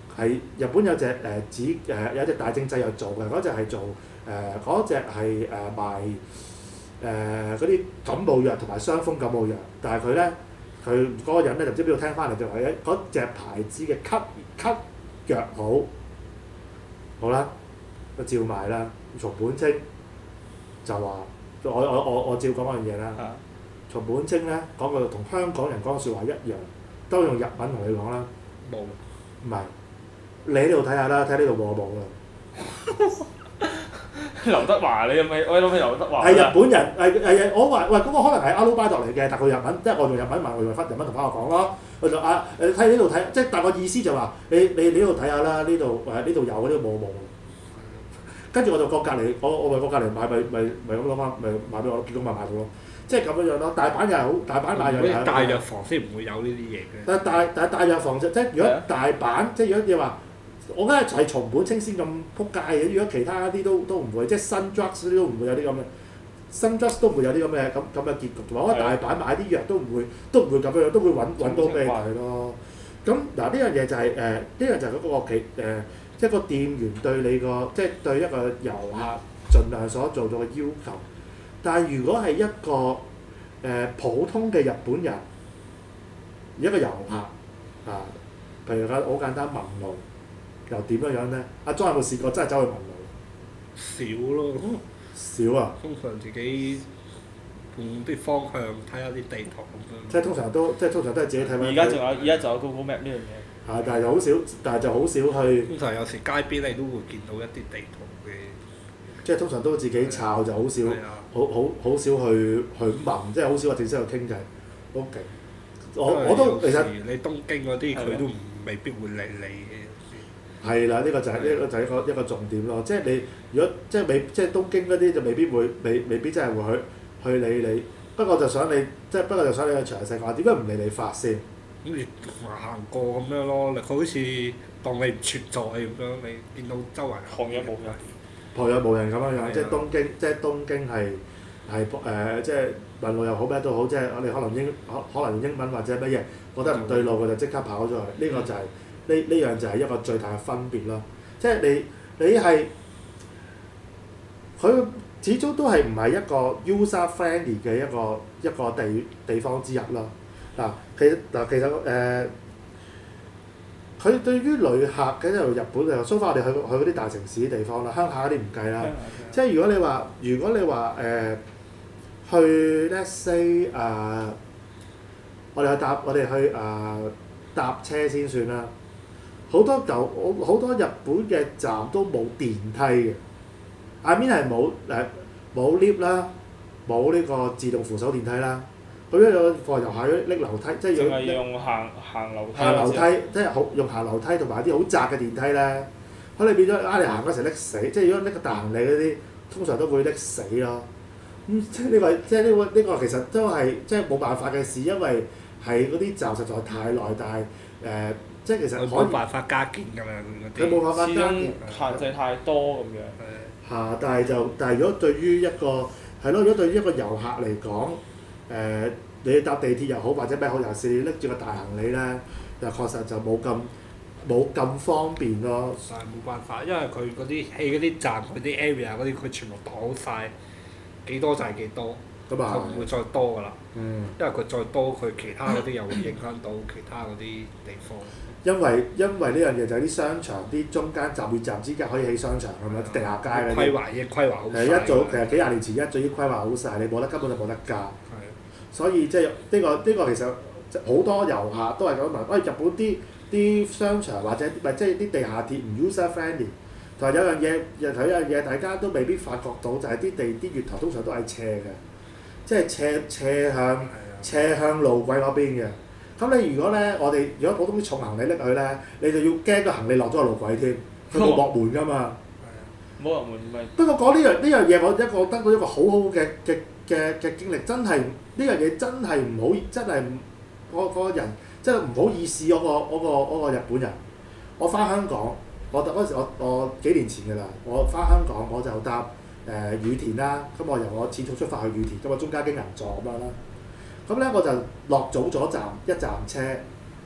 係日本有隻有隻大正製藥做嘅，嗰隻係做嗰隻係賣嗰啲感冒藥同埋傷風感冒藥，但係佢嗰個人咧就唔知邊度聽翻嚟就話嗰隻牌子嘅咳藥好啦，就照賣啦。松本清就話我照講嗰樣嘢啦。松本清咧講句同香港人講嘅説話一樣，都用日文同你講啦。 冇。 唔係，你喺呢度睇下啦，睇呢度冇冇啦。 劉德華你有冇？我諗起劉德華。 係日本人係我話喂嗰個可能係阿魯巴作嚟嘅，但佢日文即係我用日文問，我用日文同翻我講咯。我就睇呢度睇，即係但個意思就話你呢度睇下啦，呢度有，呢度冇。跟住我就過隔離，我咪過隔離買咪咁攞翻，咪買俾我，結果咪買到咯。即係咁樣樣咯，大阪又係好，大阪買又係。 大藥房先唔會有呢啲嘢嘅。 但係大藥房即係如果大阪，即係如果你話，我覺得係松本清先咁撲街嘅。如果其他啲都唔會，即係新 drugs 都唔會有啲咁嘅，新 drugs 都唔會有啲咁嘅結局。我覺得大阪買啲藥都唔會咁樣，都會揾到俾你睇咯。咁嗱呢樣嘢就係呢樣就係嗰個即係個店員對你個即係對一個遊客盡量所做到嘅要求。但係如果係一個普通嘅日本人，一個遊客譬如好簡單問路，又點樣樣咧？阿莊有冇試過真係走去問路？ 少咯。 少啊！ 通常自己用啲方向睇下啲地圖咁樣。 即係通常都係自己睇翻。 而家仲有 Google Map 呢樣嘢。 係，但係就好少去。 通常有時街邊你都會見到一啲地圖嘅。 即係通常都自己抄就好少，好少去問，即係好少話正式去傾偈。OK，我都其實你東京嗰啲佢都未必會理你嘅。 係啦，呢個就係一個重點咯。即係你如果即係東京嗰啲就未必真係會去理你。不過就想你去詳細講，點解唔理你發先？ 咁你行過咁樣咯，佢好似當你唔存在咁樣，你見到周圍旁若無人。 旁若無人咁樣樣，即係東京係即係問路又好咩都好，即係我哋可能用英文或者乜嘢覺得唔對路，佢就即刻跑咗去。呢個就係呢樣就係一個最大嘅分別咯。即係你係佢始終都係唔係一個 user friendly 嘅一個地方之一咯。其實佢對於旅客嘅一路日本就so far我哋去嗰啲大城市啲地方啦，鄉下嗰啲唔計啦。即係如果你話去 let's say 我哋去搭車先算啦。好多日本嘅站都冇電梯嘅，I mean係冇 lift 啦，冇呢個自動扶手電梯啦。佢一有放遊客拎樓梯，即係淨係用行樓梯。 行樓梯即係用行樓梯同埋啲好窄嘅電梯咧，可能變咗你行嗰時拎死，即係如果拎個大行李嗰啲，通常都會拎死咯。即係呢個其實都係即係冇辦法嘅事，因為係嗰啲站實在太耐，但係即係其實冇辦法加建㗎嘛嗰啲。 佢冇辦法加建。 限制太多咁樣。 但係如果對於一個遊客嚟講，你搭地鐵又好或者咩好，尤其是你拎住個大行李咧，又確實就冇咁方便咯。 但係冇辦法，因為佢嗰啲起嗰啲站佢啲 area 嗰啲，佢全部擋晒，幾多就係幾多，佢唔會再多㗎啦。因為佢再多，佢其他嗰啲又會影響到其他嗰啲地方。 因為呢樣嘢就係啲商場啲中間站與站之間可以起商場咁樣，地下街嗰啲。 規劃好晒。 一早其實幾廿年前一早已經規劃好晒，你根本就冇得加。所以即係呢個其實好多遊客都係咁問，日本啲商場或者即係啲地下鐵唔 user friendly， 同埋有樣嘢大家都未必發覺到，就係啲月台通常都係斜嘅，即係斜向路軌嗰邊嘅。咁你如果普通啲重行李拎去咧，你就要驚個行李落咗個路軌添，佢冇幕門㗎嘛。 冇幕門咪。 不過講呢樣嘢，我得到一個好好嘅經歷，真係呢樣嘢真係唔好，真係嗰個人真係唔好意思嗰個日本人。我翻香港，嗰時我幾年前㗎啦，我翻香港我就搭羽田啦，咁我由我淺草出發去羽田，咁我中間經銀座咁樣啦。咁咧我就落早咗一站車，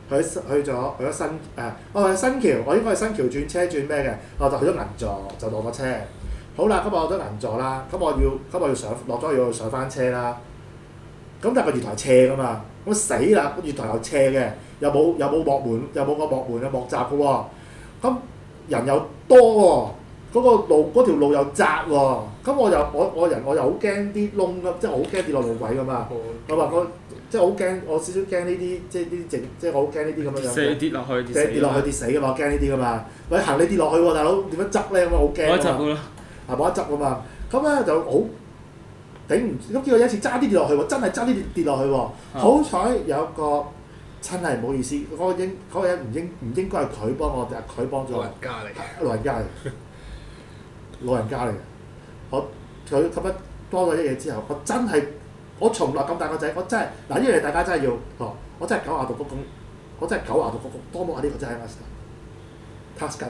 去咗我去新橋，我應該係新橋轉車轉咩嘅，我就去咗銀座就落個車。好啦，咁我落咗銀座啦，咁我要上落咗要上翻車啦。咁但係個月台斜㗎嘛，咁死啦！個月台又斜嘅，又冇幕門，又冇個幕門嘅幕閘嘅喎。咁人又多喎，嗰條路又窄喎。咁我又好驚啲窿㗎，即係我好驚跌落路軌㗎嘛。我話即係好驚，我少少驚呢啲即係呢啲即係我好驚呢啲咁樣樣。跌落去跌死㗎嘛，我驚呢啲㗎嘛。喂，行你跌落去喎，大佬點樣執咧？咁啊好驚㗎嘛。冇得執㗎嘛。咁咧就好頂唔住，咁結果有一次爭啲跌落去喎，真係爭啲跌落去喎。好彩有個真係唔好意思，嗰個人唔應該係佢幫我，但係佢幫咗我。老人家嚟嘅。佢咁樣幫咗一嘢之後，我從來咁大個仔，我真係嗱呢樣嘢大家真係要我真係90度鞠躬，我真係90度鞠躬，多謝呢個真係 master，task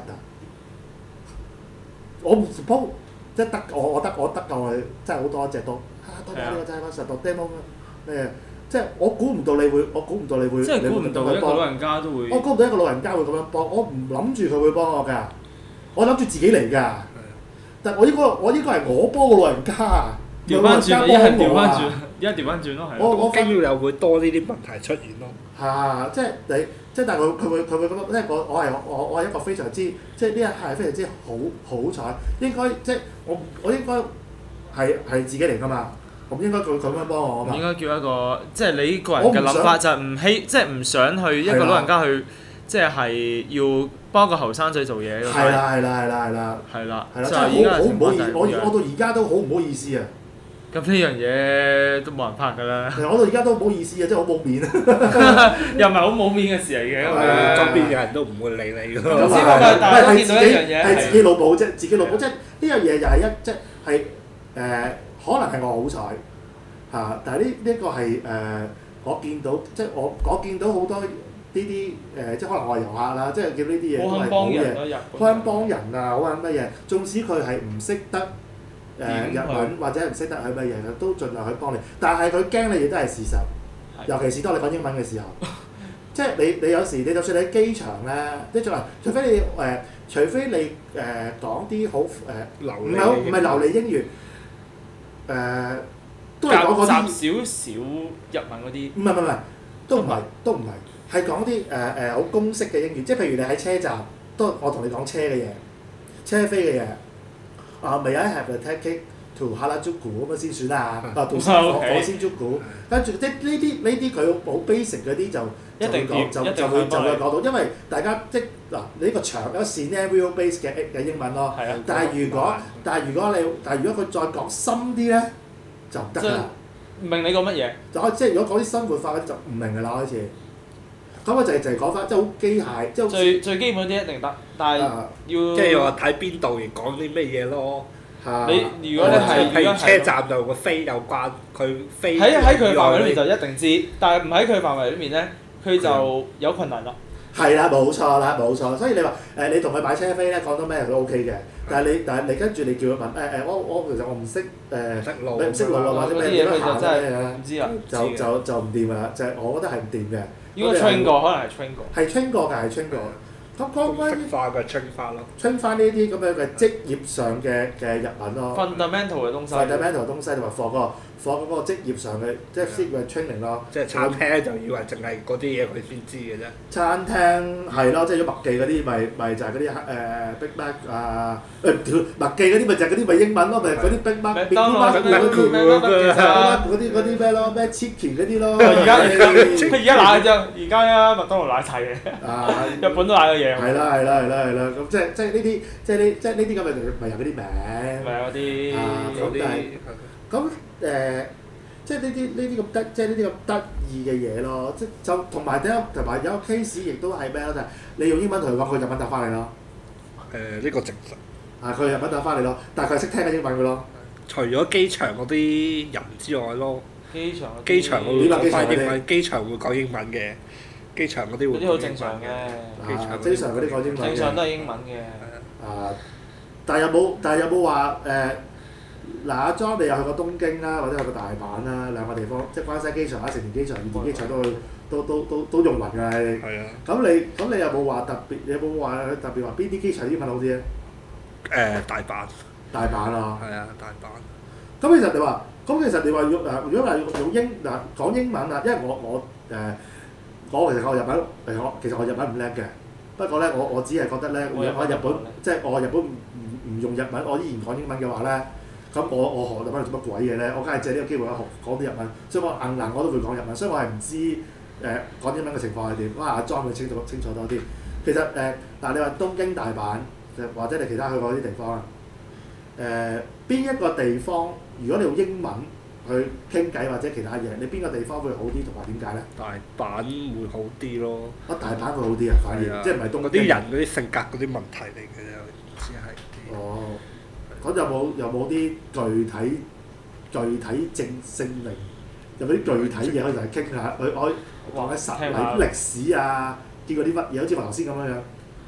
我唔幫。即係我得夠佢，真係好多謝多謝呢個真係master，多 demo 咩？即係我估唔到你會， 即係估唔到一個老人家都會。 我估唔到一個老人家會咁樣幫，我唔諗住佢會幫我㗎，我諗住自己嚟㗎。但我應該係我幫個老人家， 調翻轉，一係調翻轉咯，係。 我驚要又會多呢啲問題出現咯。 即係但係佢會覺得，即係我係一個非常之，即係呢一刻係非常之好彩，應該即係我應該係自己嚟㗎嘛，我唔應該佢咁樣幫我啊嘛。 應該叫一個，即係你個人嘅諗法就係即係唔想去一個老人家去，即係要幫個後生仔做嘢。 係啦，真係好唔好意思，我到而家都好唔好意思啊！ 咁呢樣嘢都冇人拍㗎啦。 我到而家都唔好意思啊，真係好冇面啊！ 又唔係好冇面嘅事嚟嘅。 周邊嘅人都唔會理你㗎。 但係見到一樣嘢係自己腦補啫，即係呢樣嘢又係即係可能係我好彩嚇，但係呢個係我見到即係我見到好多呢啲即係可能我係遊客啦，即係叫呢啲嘢都係好嘢，好幫人啊，好揾乜嘢，縱使佢係唔識得。日文或者唔識得係乜嘢嘅，都盡量去幫你。但係佢驚你亦都係事實，尤其是當你講英文嘅時候，即係你有時你就算你喺機場咧，除非你講啲好唔係流利英語，都係講嗰啲少少日文嗰啲。 唔係，都唔係，係講啲好公式嘅英語，即係譬如你喺車站，都我同你講車嘅嘢，車飛嘅嘢。May I have a ticket to Harajuku 咁樣先算啦嚇，到火星竹谷，跟住即係呢啲佢好 basic 嗰啲就會講到，因為大家即嗱你呢個長有 scenario base 嘅英文咯，但係如果佢再講深啲咧就唔得㗎啦。 唔明你講乜嘢？ 即係如果講啲生活化嗰啲就唔明㗎啦開始。咁我就係講翻，即係好機械，即係最基本啲一定得，但係要即係話睇邊度而講啲咩嘢咯。 你如果你係譬如車站就個飛有關，佢飛喺佢範圍裏面就一定知，但係唔喺佢範圍裏面咧，佢就有困難啦。 係啦，冇錯，所以你話你同佢買車飛咧講到咩都 OK 嘅，但係你跟住你叫佢問我其實我唔識你唔識路啊或者咩點樣行咧唔知啊， 就唔掂啦，就係我覺得係唔掂嘅。 應該 train 過，可能係 train 過。 係 train 過㗎，係 train 過。咁講翻train 翻呢啲咁樣嘅職業上嘅日文咯。 fundamental 嘅東西。 fundamental 嘅東西同埋放嗰個職業上嘅即係 fit training 咯。 即係餐廳就以為淨係嗰啲嘢佢先知嘅啫。 餐廳係咯，即係如果麥記嗰啲咪就係嗰啲Big Mac 啊，麥記嗰啲咪就係嗰啲咪英文咯，咪嗰啲 Big Mac、Big Mac 嗰啲咩咯，咩 chicken 嗰啲咯。 而家奶啫，而家啊麥當勞奶齊嘅。日本都奶嘅嘢。 係啦，咁即係呢啲咁嘅咪有嗰啲名。 咪有啲。 咁即係呢啲咁得意嘅嘢咯，即就同埋有個 case 亦都係咩咯？就係你用英文同佢講，佢日文答翻你咯。 呢個正常。 佢日文答翻你咯，但係佢係識聽嘅英文嘅咯。 除咗機場嗰啲人之外咯。 機場會講翻英文，機場會講英文嘅。機場嗰啲會。 嗰啲好正常嘅。 機場嗰啲講英文。 正常都係英文嘅。 但係有冇話嗱阿莊你又去過東京啦，或者去過大阪啦，兩個地方，即係關西機場啦、成田機場、羽田機場都都用暈㗎係。 係啊。 咁你有冇話特別？有冇話邊啲機場英文好啲咧？ 大阪。 大阪啊。 係啊，大阪。 咁其實你話要如果話用講英文啊，因為我其實我日文唔叻嘅，不過咧我只係覺得咧，如果我日本即係我日本唔用日文，我依然講英文嘅話咧，咁我學日文嚟做乜鬼嘢咧？我梗係借呢個機會講啲日文，所以我硬我都會講日文，所以我係唔知講英文嘅情況係點。阿莊會清楚多啲。其實嗱你話東京、大阪或者你其他去過啲地方啊，邊一個地方如果你用英文去傾偈或者其他嘢，你邊個地方會好啲同埋點解咧？ 大阪會好啲咯。 大阪會好啲啊，反而即係唔係東京？ 嗰啲人嗰啲性格嗰啲問題嚟嘅啫，只係。 哦，咁有冇啲具體證明？有冇啲具體嘢可以同你傾下？可以講喺實例歷史啊，見過啲乜嘢？好似我頭先咁樣。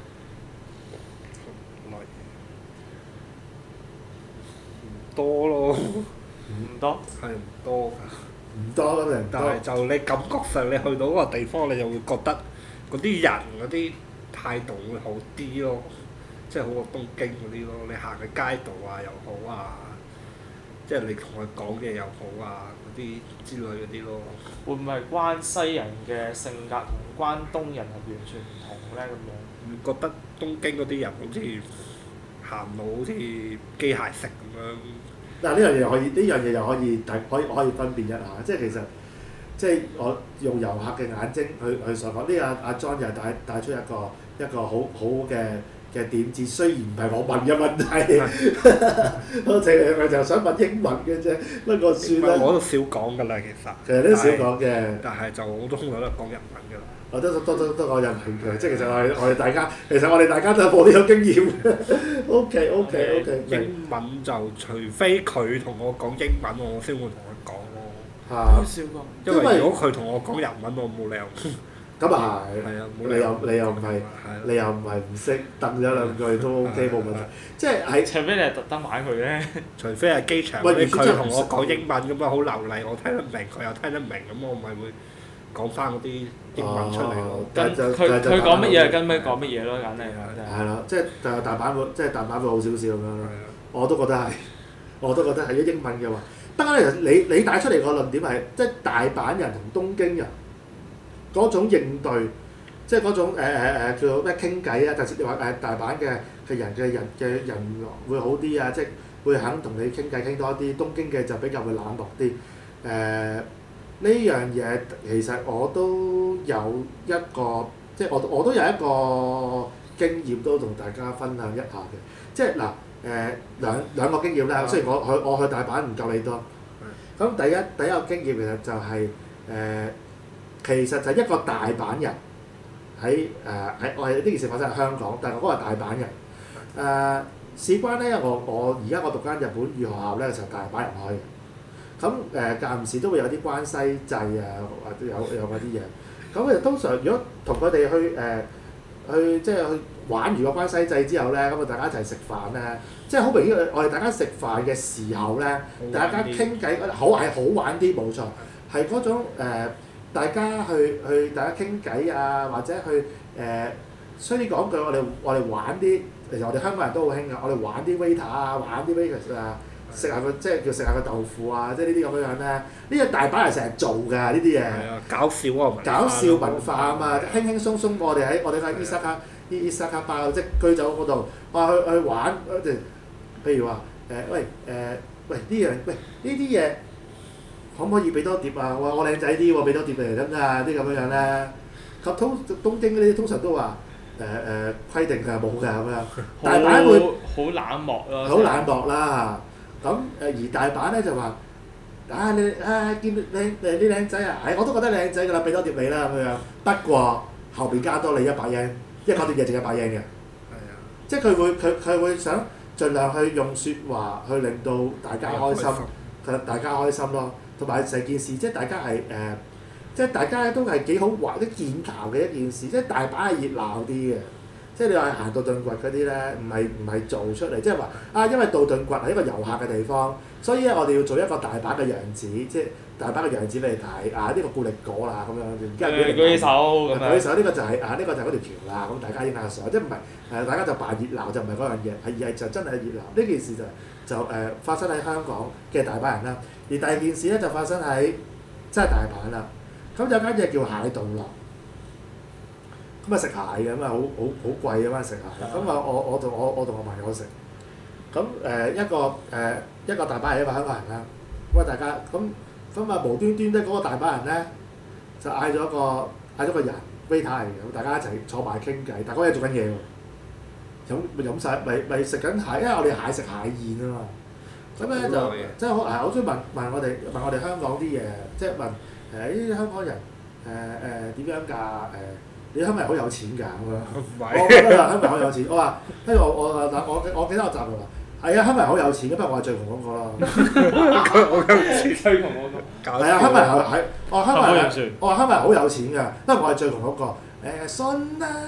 多咯。 唔多。 係唔多㗎。 唔多咁但係就你感覺上你去到嗰個地方，你就會覺得嗰啲人嗰啲態度會好啲咯，即係好過東京嗰啲咯。你行喺街道啊又好啊，即係你同佢講嘅又好啊，嗰啲之類嗰啲咯。 會唔會係關西人嘅性格同關東人係完全唔同咧？咁樣。 覺得東京嗰啲人好似行路好似機械式咁樣。 嗱呢樣嘢可以分辨一下，即係其實即係我用遊客嘅眼睛去所講，呢個阿 John 又帶出一個好嘅點子，雖然唔係我問嘅問題，我就想問英文嘅啫，不過算啦。 我都少講㗎啦，其實。 都少講嘅。 但係就我都通常都係講日文㗎啦。 我都講日文嘅，即係其實我哋大家都有冇呢個經驗。OK。 英文就除非佢同我講英文，我先會同佢講咯。 好少講。 因為如果佢同我講日文，我冇理由。 咁啊係。 係啊， 你又唔係唔識，揼咗兩句都 OK 冇問題。即係除非你係特登買佢咧。 除非係機場，佢同我講英文咁樣好流利，我聽得明，佢又聽得明，咁我咪會講翻嗰啲英文出嚟咯。 佢講乜嘢跟咩講乜嘢咯，梗係啦。 係啦，即係大阪會好少少咁樣咯。我都覺得係，如果英文嘅話，不過其實你帶出嚟個論點係，即係大阪人同東京人嗰種應對，即係嗰種叫做咩傾偈啊？就你話大阪嘅人會好啲啊，即係會肯同你傾偈傾多啲。東京嘅就比較會冷漠啲。呢樣嘢其實我都有一個，即係我都有一個經驗都同大家分享一下嘅。即係嗱兩個經驗啦。雖然我去大阪唔夠你多。咁第一個經驗其實就係其實就係一個大阪人喺我係呢件事發生喺香港，但係我嗰個係大阪人。事關咧，我而家我讀間日本語學校咧，就係大阪人開嘅。咁間唔時都會有啲關西制啊，或者有嗰啲嘢。咁其實通常如果同佢哋去即係去玩完個關西制之後咧，咁啊大家一齊食飯咧，即係好明顯我哋大家食飯嘅時候咧，大家傾偈係好玩啲冇錯，係嗰種大家去大家傾偈啊，或者去所以講句我哋玩啲，其實我哋香港人都好興㗎，我哋玩啲 waiter 啊，玩啲 waitress 啊。食下個即係叫食下個豆腐啊！即係呢啲咁樣樣咧，呢個大阪人成日做㗎呢啲嘢。係啊，搞笑文化啊嘛，輕輕鬆鬆我哋喺伊薩卡巴即係居酒屋嗰度，話去玩譬如話呢啲嘢可唔可以俾多碟啊？我靚仔啲喎，俾多碟嚟得唔得啊？啲咁樣樣咧，及東京嗰啲通常都話規定係冇㗎咁樣。大阪會好冷漠咯。 好冷漠啦。咁而大阪咧就話你見啲靚仔啊，我都覺得靚仔㗎啦，俾多碟你啦咁樣。不過後邊加多你100yen，因為嗰碟嘢淨係100yen嘅。係啊。即係佢會想盡量去用説話去令到大家開心，大家開心咯。同埋成件事即係大家係即係大家都係幾好玩、啲見效嘅一件事。即係大阪係熱鬧啲嘅， 即係你話行道頓堀嗰啲咧，唔係做出嚟，即係話因為道頓堀係一個遊客嘅地方，所以咧我哋要做一個大把嘅樣子，即係大把嘅樣子俾你睇。呢個固力果啦咁樣，而家舉起手咁樣。 舉起手呢個就係呢個就係嗰條橋啦，咁大家影下相，即係唔係大家就扮熱鬧就唔係嗰樣嘢，而係就真係熱鬧。呢件事就發生喺香港嘅大阪人啦。而第二件事咧就發生喺真係大阪啦。咁有間嘢叫蟹道樓。咁食蟹嘅，咁好貴嘅嘛食蟹。咁我同我朋友食。咁一個大阪人一個香港人啦。咁大家咁無端端咧嗰個大阪人咧就嗌咗個人 waiter 嚟嘅，咁大家一齊坐埋傾偈，但嗰日做緊嘢喎。飲曬咪食緊蟹，因為我哋蟹食蟹宴啊嘛。咁咧就即係好中意問我哋香港啲嘢，即係問呢啲香港人點樣㗎你香港人好有錢㗎咁樣，我覺得香港人好有錢。我話，跟住我記得我集嚟話，係啊，香港人好有錢嘅，不過我係最窮嗰個咯。 最窮嗰個。 係啊，香港人係我話香港人好有錢㗎，不過我係最窮嗰個。信啦，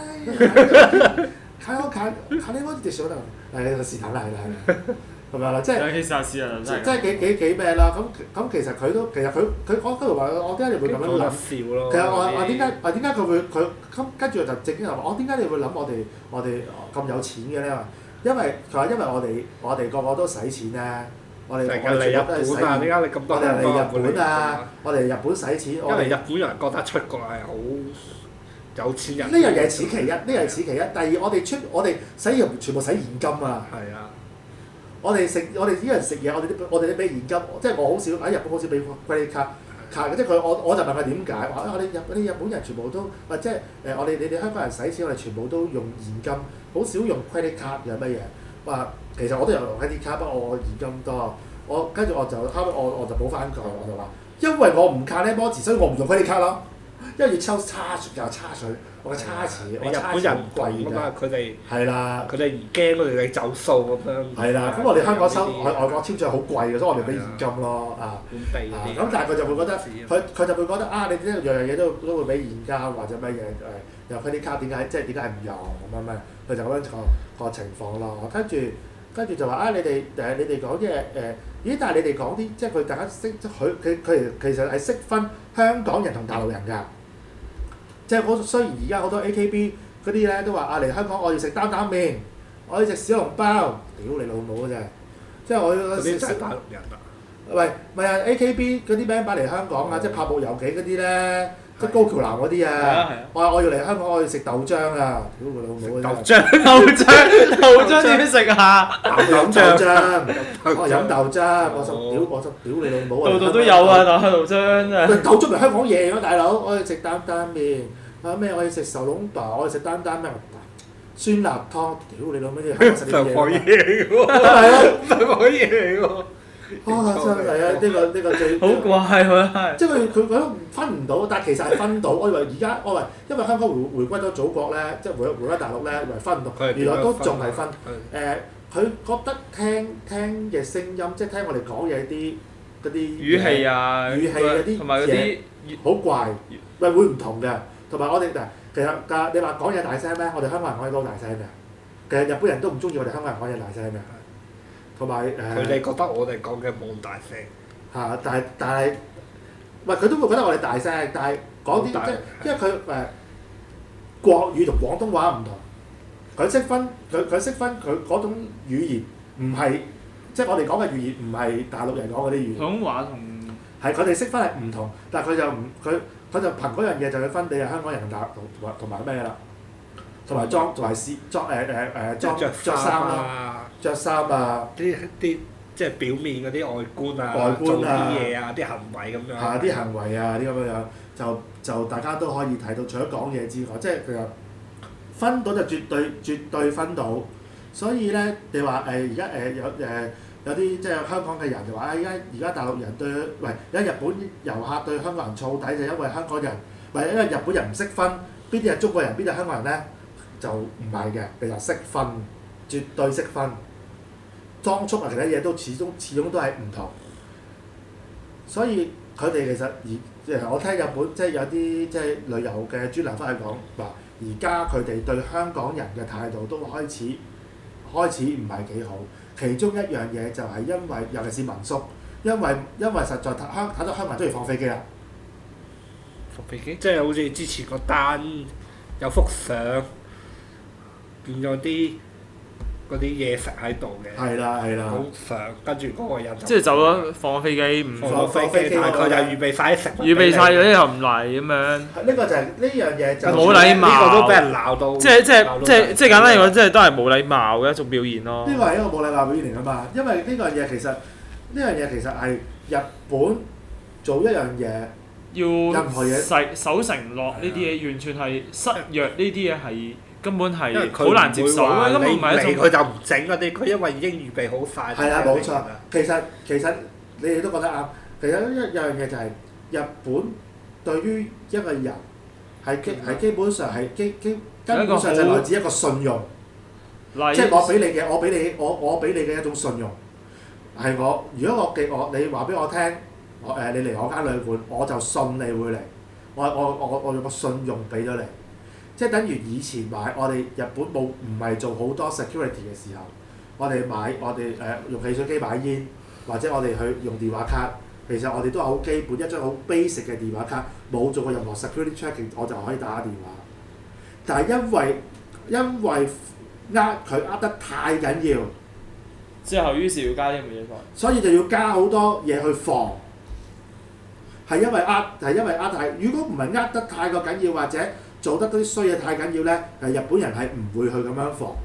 睇你嗰隻手度，是但啦，係啦。咁樣啦，即係幾咩啦？咁其實佢講嗰度話，我點解你會咁樣諗？ 笑咯。 其實我點解佢會咁跟住就正經話，我點解你會諗我哋咁有錢嘅咧？因為我哋個個都使錢咧，我哋嚟日本啊！點解你咁多人嚟日本啊？我哋日本使錢， 因為日本人覺得出國係好有錢人。 呢樣嘢此其一，呢樣此其一。第二，我哋使嘢全部使現金啊！ 係啊。 我哋啲人食嘢，我哋都俾現金，即係我好少喺日本好少俾 credit card 嘅，即係我就問佢點解？話我哋日本人全部都，或者你哋香港人使錢，我哋全部都用現金，好少用 credit card 有乜嘢？話其實我都有用 credit card，不過我現金多。跟住我就後尾我就補翻句，我就話因為我唔卡呢波字，所以我唔用 credit card 咯，因為要抽差水。我嘅差池， 日本人貴㗎嘛，佢哋係啦， 佢哋唔驚我哋走數咁樣。 係啦，咁我哋香港外國簽賬好貴嘅，所以我哋俾現金咯本地嗰啲。 咁但係佢就會覺得，佢就會覺得你啲樣嘢都會俾現金或者乜嘢又credit card點解唔用咁樣咩？佢就咁樣個情況咯。跟住就話你哋講啲嘢但係你哋講啲即係佢大家識，佢其實係識分香港人同大陸人㗎。即係雖然而家好多 AKB 嗰啲咧都話嚟香港我要食擔擔麵，我要食小籠包，屌你老母啊真係！即係我要食大陸人啊！ 喂，唔係AKB 嗰啲 member 嚟香港啊，即係拍部遊記嗰啲咧，即係高橋南嗰啲啊！我話我要嚟香港，我要食豆漿啊！屌佢老母啊！ 豆漿點食啊？ 飲豆漿，我飲豆漿，我就屌你老母啊！ 度都有啊，豆漿啊！ 豆漿咪香港嘢咯，大佬！我要食擔擔麵。咩？我要食壽籠包，我要食擔擔咩？酸辣湯，屌你老味啲香港食啲嘢。 嘢嚟喎！ 係咯， 香港嘢嚟喎！ 真係啊！呢個最好怪喎，係。 即係佢都分唔到，但係其實係分到。我以為因為香港回歸咗祖國咧，即係回歸大陸咧，以為分唔到，原來都仲係分。佢覺得聽嘅聲音，即係聽我哋講嘢嗰啲語氣啊， 語氣嗰啲同埋嗰啲好怪，會唔同嘅。同埋我哋其實你話講嘢大聲咩？我哋香港人講嘢都好大聲嘅。其實日本人都唔中意我哋香港人講嘢大聲嘅。同埋佢哋覺得我哋講嘅冇咁大聲。 但係，佢都會覺得我哋大聲，但係講啲因為佢國語同廣東話唔同，佢識分佢嗰種語言唔係即係我哋講嘅語言唔係大陸人講嗰啲語言。 普通話同係佢哋識分係唔同，但係佢就憑嗰樣嘢就去分你係香港人同埋咩啦，同埋裝同埋着衫啦，着衫啊， 啲即係表面嗰啲外觀啊，做啲嘢啊，啲行為咁樣。 啲行為啊，啲咁樣就大家都可以睇到，除咗講嘢之外，即係佢又分到就絕對分到，所以咧你話而家有啲即係香港嘅人就話而家大陸人而家日本遊客對香港人燥底，就因為香港人，因為日本人唔識分邊啲係中國人，邊啲係香港人咧，就唔係嘅，其實識分，絕對識分。裝束啊，其他嘢都始終都係唔同，所以佢哋其實我聽日本即係有啲即係旅遊嘅專欄翻去講話， 而家佢哋對香港人嘅態度都開始唔係幾好。其中一樣嘢就係因為尤其是民宿，因為實在太多香港人中意放飛機啦。 放飛機，即係好似之前個單有幅相，變咗啲嗰啲嘢食喺度嘅。係啦。好相，跟住嗰個人即係走咗放飛機，唔放飛機，大概就預備晒啲食物。 預備晒嗰啲又唔嚟咁樣。 呢個就係呢樣嘢就冇禮貌。 呢個都俾人鬧到。 即係簡單嚟講，即係都係冇禮貌嘅一種表現咯。 呢個係一個冇禮貌表現嚟㗎嘛，因為呢樣嘢其實係日本做一樣嘢。 任何嘢守承諾呢啲嘢，完全係失約呢啲嘢係根本係好難接受嘅，根本唔係一種。 佢就唔整嗰啲，佢因為已經預備好晒。 係啦，冇錯。其實你哋都覺得啱。其實一樣嘢就係日本對於一個人係基本上係根本上就來自一個信用。即係我俾你嘅一種信用係我。如果你話俾我聽。你嚟我間旅館，我就信你會嚟。我用個信用俾咗你，即係等於以前我哋日本唔係做好多 security 嘅時候，我哋用汽水機買煙，或者我哋去用電話卡，其實我哋都係好基本一張好 basic 嘅電話卡，冇做過任何 security checking， 我就可以打電話。但係因為佢呃得太緊要， 之後於是要加啲乜嘢？ 所以就要加好多嘢去防。係因為太，如果唔係呃得太過緊要，或者做得啲衰嘢太緊要咧，日本人係唔會去咁樣防。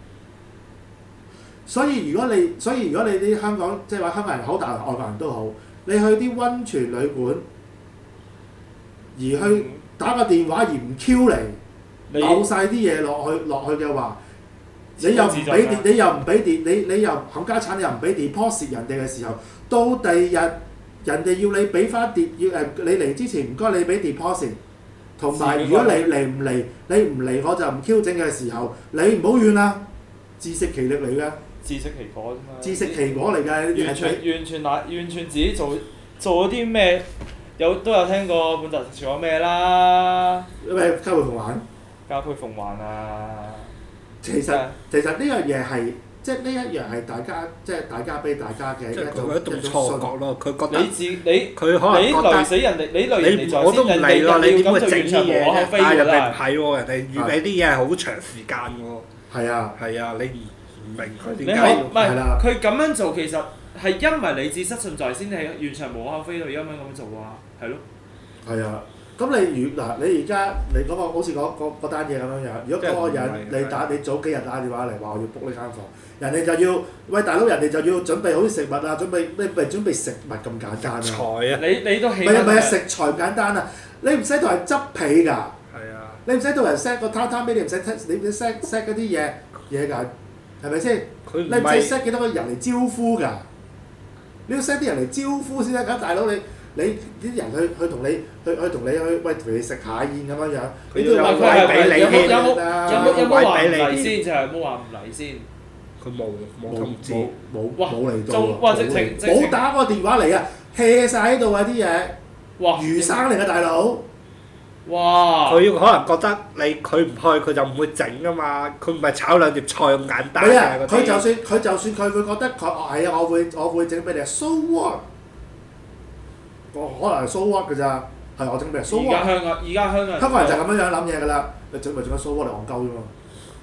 所以如果你啲香港即係話香港人好，大外國人都好，你去啲溫泉旅館，而去打個電話而唔 Q 嚟，漏晒啲嘢落去嘅話，你又唔俾你又冚家產，你又唔俾 deposit 人哋嘅時候，到第二日。人哋要你俾翻你嚟之前唔該你俾 deposit， 同埋如果你唔嚟我就唔 Q 整嘅時候，你唔好怨啦，自食其力嚟嘅。 自食其果啫嘛。自食其果嚟㗎， 完全自己做咗啲咩？都有聽過本集做咗咩啦？ 咩交配奉還？ 交配奉還啊！ 其實呢樣嘢係。即係呢一樣係大家俾大家嘅一種錯覺咯。佢覺得佢可能覺得累死人哋，你累人哋我都唔嚟咯，你點會整啲嘢？但係人哋唔係喎，人哋預備啲嘢係好長時間喎。係啊，你唔明佢點解？ 唔係佢咁樣做，其實係因為理智失信在先，係完全無可厚非到而家咁樣做啊，係咯。係啊。 咁你而家你嗰個好似嗰單嘢咁樣樣，如果嗰個人你早幾日打電話嚟話我要 book 呢間房，人哋就要喂大佬，人哋就要準備好啲食物啊，準備食物咁簡單啊！ 材啊！ 你都起唔係食材咁簡單啊！你唔使同人執被㗎。係啊。你唔使同人 set 個榻榻米，你唔使 set 嗰啲嘢㗎，係咪先？你唔使 set 幾多個人嚟招呼㗎？你要 set 啲人嚟招呼先得㗎，大佬你啲人去同你喂同你食下宴咁樣樣，你都要話佢俾你添。 有冇話唔嚟先？就係冇話唔嚟先。 佢冇通知， 冇嚟到哇！ 冇打個電話嚟啊 ，hea 曬喺度啊啲嘢。哇！魚生嚟㗎大佬。 哇！ 佢可能覺得佢唔去，佢就唔會整㗎嘛。佢唔係炒兩碟菜咁簡單。 係啊，佢就算佢會覺得係啊，我會整俾你 ，so what？我可能係 so what 㗎咋，係我整俾人 so what。 而家香港人就咁樣諗嘢㗎啦，你整咪整緊 so what 嚟戇鳩啫嘛。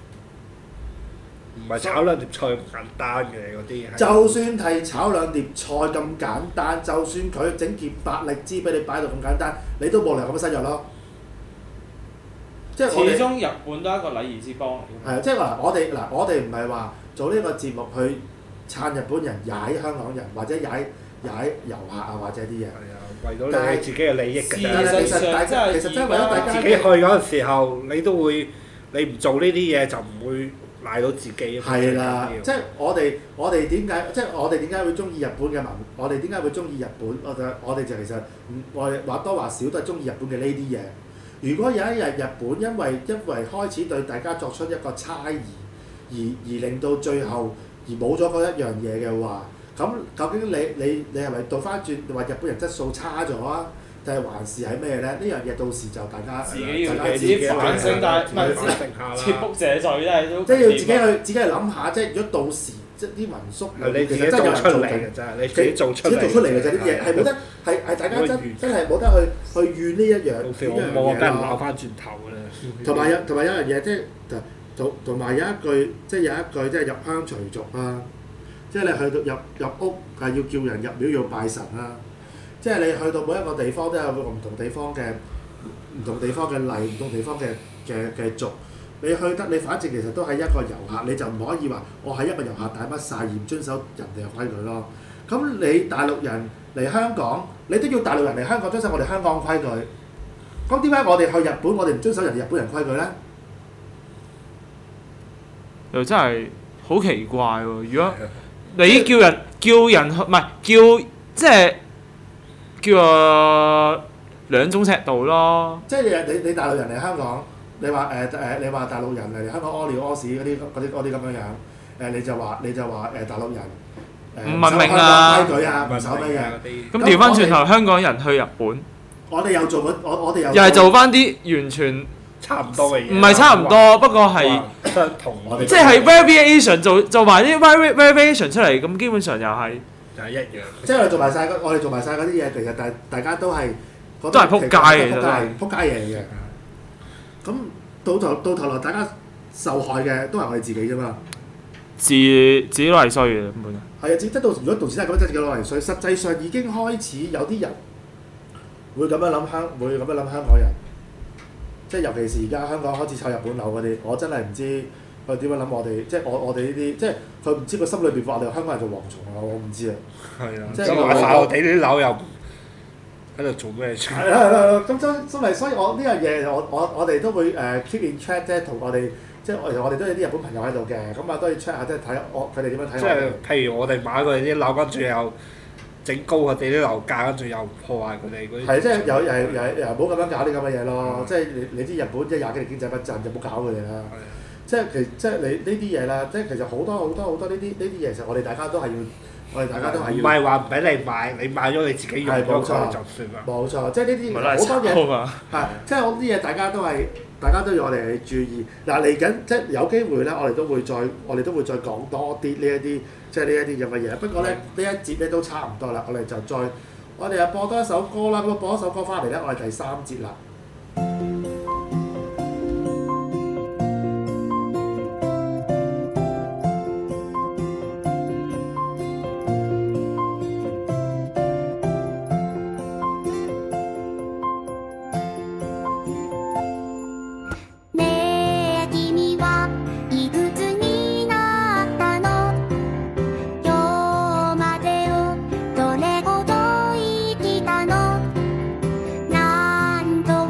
唔係炒兩碟菜咁簡單嘅嗰啲。 就算係炒兩碟菜咁簡單，就算佢整件百力滋俾你擺到咁簡單，你都冇理由咁樣失約咯。 即係始終日本都係一個禮儀之邦嚟嘅。 係啊，即係話我哋唔係話做呢個節目去撐日本人踩香港人，或者踩遊客啊，或者啲嘢。係啊， 為咗你自己嘅利益㗎啫。其實真係為咗大家。 自己去嗰陣時候，你唔做呢啲嘢就唔會賴到自己。 係啦，即係我哋點解會中意日本嘅文？我哋點解會中意日本？我哋就其實我哋或多或少都係中意日本嘅呢啲嘢。如果有一日日本因為開始對大家作出一個差異，而令到最後而冇咗嗰一樣嘢嘅話，咁究竟你係咪倒翻轉話日本人質素差咗啊？ 定係還是係咩咧？呢樣嘢到時就大家自己要大家自己反省，但係唔係反省下啦。 切腹謝罪真係都即係要自己去諗下，即係如果到時即係啲民宿， 你自己其實真係有人做出嚟做緊嘅啫，你自己做出嚟嘅啫，啲嘢係冇得係大家真係冇得去怨呢一樣到時我冇俾人鬧翻轉頭㗎啦。 同埋有一樣嘢，即係同埋有一句，即係有一句，即係入鄉隨俗啦。即係你去到入屋係要叫人入廟要拜神啦。即係你去到每一個地方都有唔同地方嘅例，唔同地方嘅俗。你去得你反正其實都係一個遊客，你就唔可以話我係一個遊客大乜晒而唔遵守人哋嘅規矩咯。咁你大陸人嚟香港，你都要大陸人嚟香港遵守我哋香港規矩。咁點解我哋去日本，我哋唔遵守人哋日本人規矩咧？ 又真係好奇怪喎！如果你叫人去唔係叫即係叫兩種尺度咯。 即係你大陸人嚟香港，你話你話大陸人嚟香港屙尿屙屎嗰啲咁樣樣，你就話大陸人唔文明啊， 規矩啊，唔守咩嘅。 咁調翻轉頭，香港人去日本， 我哋又做緊，我哋又係做翻啲完全差唔多嘅嘢。 唔係差唔多，不過係相同。 即係 variation 做埋啲 variation 出嚟，咁基本上又係一樣。 即係我哋做埋晒嗰啲嘢，其實大家都係都係撲街嘅， 都係撲街嘢嘅。咁到頭來，大家受害嘅都係我哋自己啫嘛。 自己攞嚟衰嘅根本。 係啊，即係如果到時真係咁樣，自己攞嚟衰。實際上已經開始有啲人會咁樣諗香港人。即係尤其是而家香港開始炒日本樓嗰啲，我真係唔知佢點樣諗我哋。即係我哋呢啲，即係佢唔知佢心裏邊話我哋香港人做蝗蟲啊！我唔知啊。係啊。即係買晒我哋啲樓又喺度做咩？ 係啦，咁所以我呢樣嘢我哋都會keep in check 啫，同我哋即係我哋都有啲日本朋友喺度嘅，咁啊都要 check 下即係睇佢哋點樣睇。 即係譬如我哋買佢哋啲樓，跟住又整高佢哋啲樓價，跟住又破壞佢哋嗰啲。係即係又唔好咁樣搞啲咁嘅嘢咯。即係你知日本即係20幾年經濟不振，就唔好搞佢哋啦。即係你呢啲嘢啦，即係其實好多呢啲嘢，其實我哋大家都係要。我哋大家都係要，唔係話唔俾你買，你買咗你自己用咗佢就算啦。冇錯，即係呢啲好多嘢係，即係好啲嘢大家都要我哋去注意。嗱嚟緊即係有機會咧，我哋都會再講多啲呢一啲即係呢一啲咁嘅嘢。不過咧呢一節咧都差唔多啦，我哋又播多一首歌啦。咁播一首歌翻嚟咧，我哋第3節啦。 何度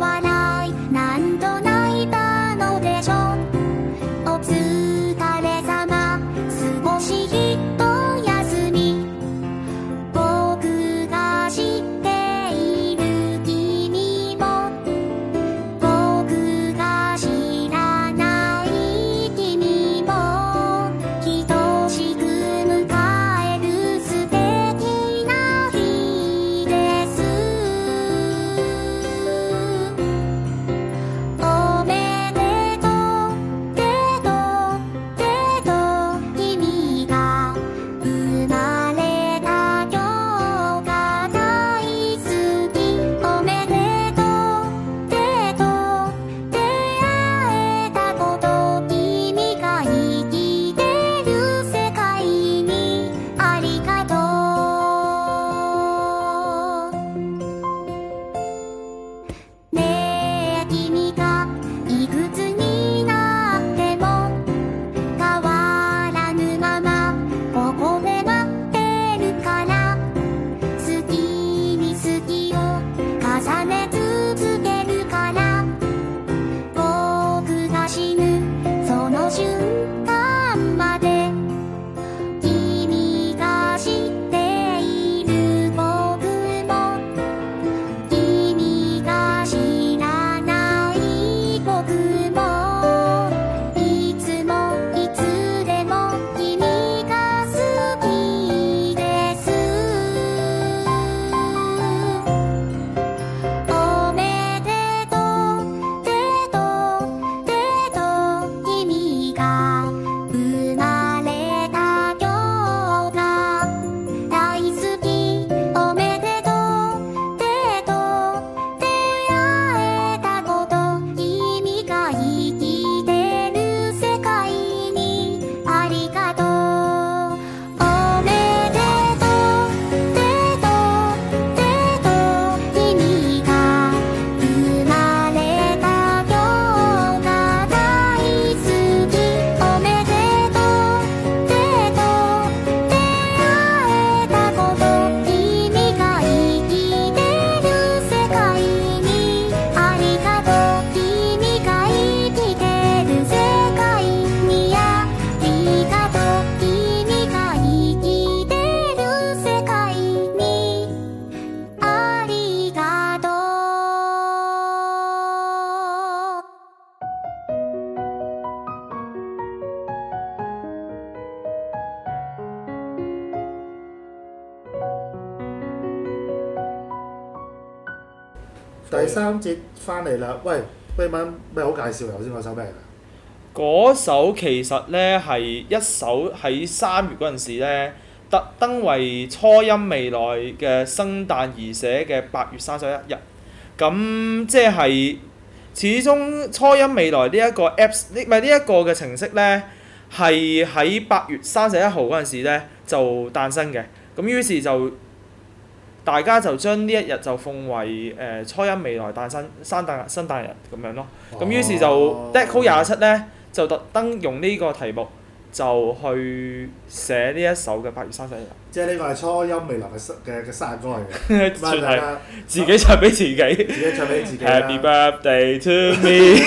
第三節翻嚟啦，喂，不如問咩好介紹頭先嗰首咩嚟㗎？ 嗰首其實咧係一首喺3月嗰陣時咧，特登為初音未來嘅生誕而寫嘅8月31日。咁即係始終初音未來呢一個 Apps 呢一個嘅程式咧，係喺8月31號嗰陣時咧就誕生嘅。咁於是就大家就將呢一日就奉為初音未來生誕日咁樣咯。咁於是就 Deco27咧。就特登用呢個題目就去寫呢一首嘅8月31日。 即係呢個係初音未來嘅生日歌嚟嘅， 算係自己唱俾自己。 自己唱俾自己啦。 Happy birthday to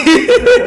me 。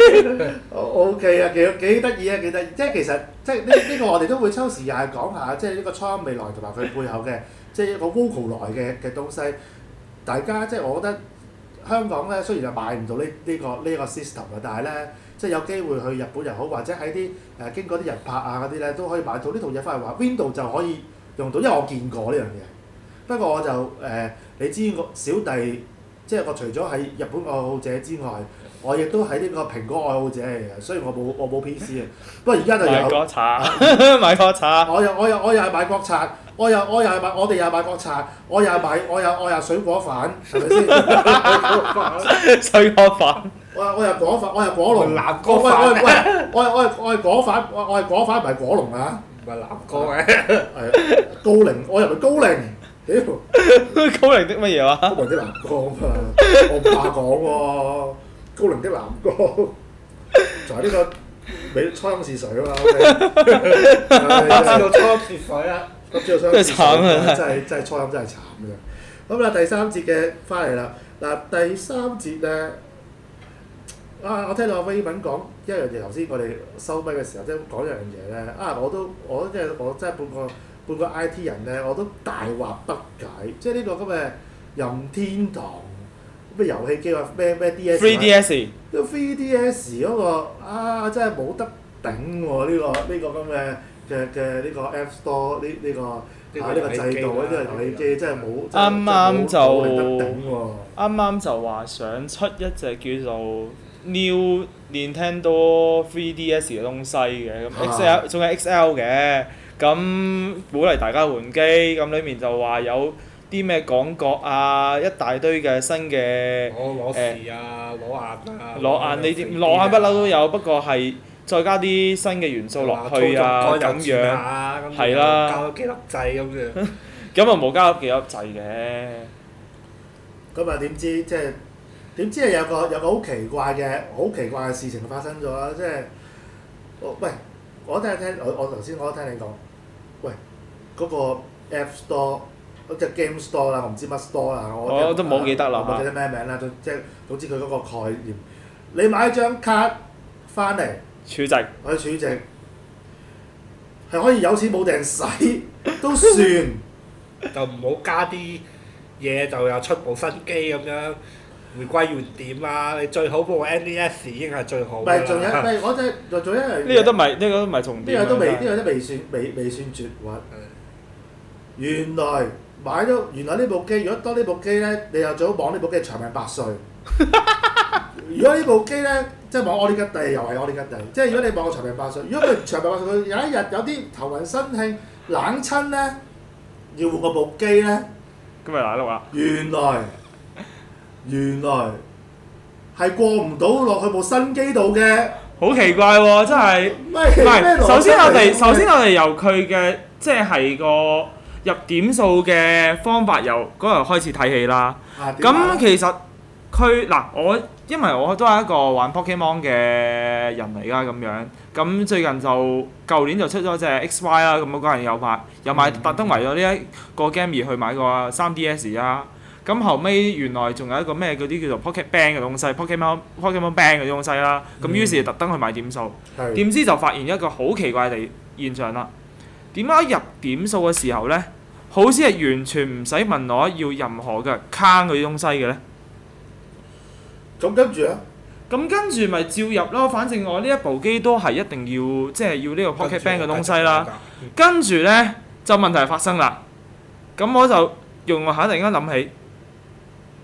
OK 啊，幾得意啊，幾得意！即係其實即係呢個我哋都會抽時間講下，即係呢個初音未來同埋佢背後嘅即係一個 vocal 來嘅東西。大家即係我覺得香港咧雖然係買唔到呢個 system 啊，但係咧。即係有機會去日本又好，或者喺啲經過啲人拍啊嗰啲咧，都可以買到呢套嘢翻嚟話 Windows 就可以用到，因為我見過呢樣嘢。不過我就你知我小弟，即係我除咗係日本愛好者之外，我亦都係呢個蘋果愛好者嚟嘅，所以我冇 PC 啊。不過而家就有買國產，買國產。 我又係買國產，我又係買，我哋又係買國產，我又係水果飯，係咪先？ 水果飯。 我係果飯，我係果龍。 南哥飯。 喂，我係果飯，我係果飯，唔係果龍啊！ 唔係南哥嘅。 係高齡，我入去高齡，屌！ 高齡的乜嘢話？ 高齡的南哥啊嘛，我唔怕講喎。高齡的南哥，就係呢個美初音是誰啊嘛 ？OK。 知道初音是誰啊？ 知道初音是誰啊！真係初音真係慘嘅。咁啦，第三節嘅翻嚟啦。嗱，第三節咧。我聽到阿威文講一樣嘢，頭先我哋收咪嘅時候，即係講一樣嘢咧。我真係半個 IT 人咧，我都大惑不解。即係呢個咁嘅任天堂咩遊戲機啊，咩 DS。呢個 3DS 嗰個真係冇得頂喎！呢個咁嘅呢個 App Store 呢個制度呢個遊戲機真係冇啱啱就話想出一隻叫做New Nintendo 3DS 嘅東西嘅，咁 XL 仲有 XL 嘅，咁鼓勵大家換機，咁裡面就話有啲咩廣角啊，一大堆嘅新嘅攞視啊，攞眼啊， 攞眼呢啲攞眼不嬲都有，不過係再加啲新嘅元素落去啊，咁樣係啦， 加咗幾粒掣咁樣。 咁啊冇加咗幾粒掣嘅。 咁啊點知即係？點知係有個好奇怪嘅事情發生咗啦！即係喂，我頭先我都聽你講，喂嗰個 App Store 即係 Game Store 啦，我唔知乜 Store 啦， 我都冇記得啦。 我唔記得咩名啦，總之佢嗰個概念，你買張卡翻嚟儲值， 係可以有錢冇埞使都算， 就唔好加啲嘢，就又出部新機咁樣。回歸原點啊！你最好部 NDS 已經係最好。唔係，仲有一樣。 呢個都唔係重點。 呢個都未算絕核。原來呢部機，如果當呢部機咧，你又最好望呢部機長命百歲。如果呢部機咧，即係望我呢吉地，又係我呢吉地。即係如果你望我長命百歲，如果佢長命百歲，佢有一日有啲頭暈身㷫、冷親咧，要換個部機咧。 咁咪難碌啊！ 原來係過唔到落去部新機度嘅， 好奇怪喎！真係，唔係首先我哋由佢嘅即係個入點數嘅方法由嗰度開始睇起啦。咁其實佢因為我都係一個玩 Pokemon 嘅人嚟㗎咁樣，咁最近就舊年就出咗隻 XY 啦，咁我嗰陣有買特登為咗呢一個 game 而去買個 3DS 啦。咁後尾原來仲有一個咩嗰啲叫做 Pocket Band 嘅東西 ，Pokemon Band 嘅東西啦。咁於是特登去買點數，點知就發現一個好奇怪嘅現象啦。點解入點數嘅時候咧，好似係完全唔使問我要任何嘅 count 嗰啲東西嘅咧？ 咁跟住咧？ 咁跟住咪照入咯，反正我呢一部機都係一定要要呢個 Pocket Band 嘅東西啦。跟住咧就問題發生啦。咁我就用下突然間諗起。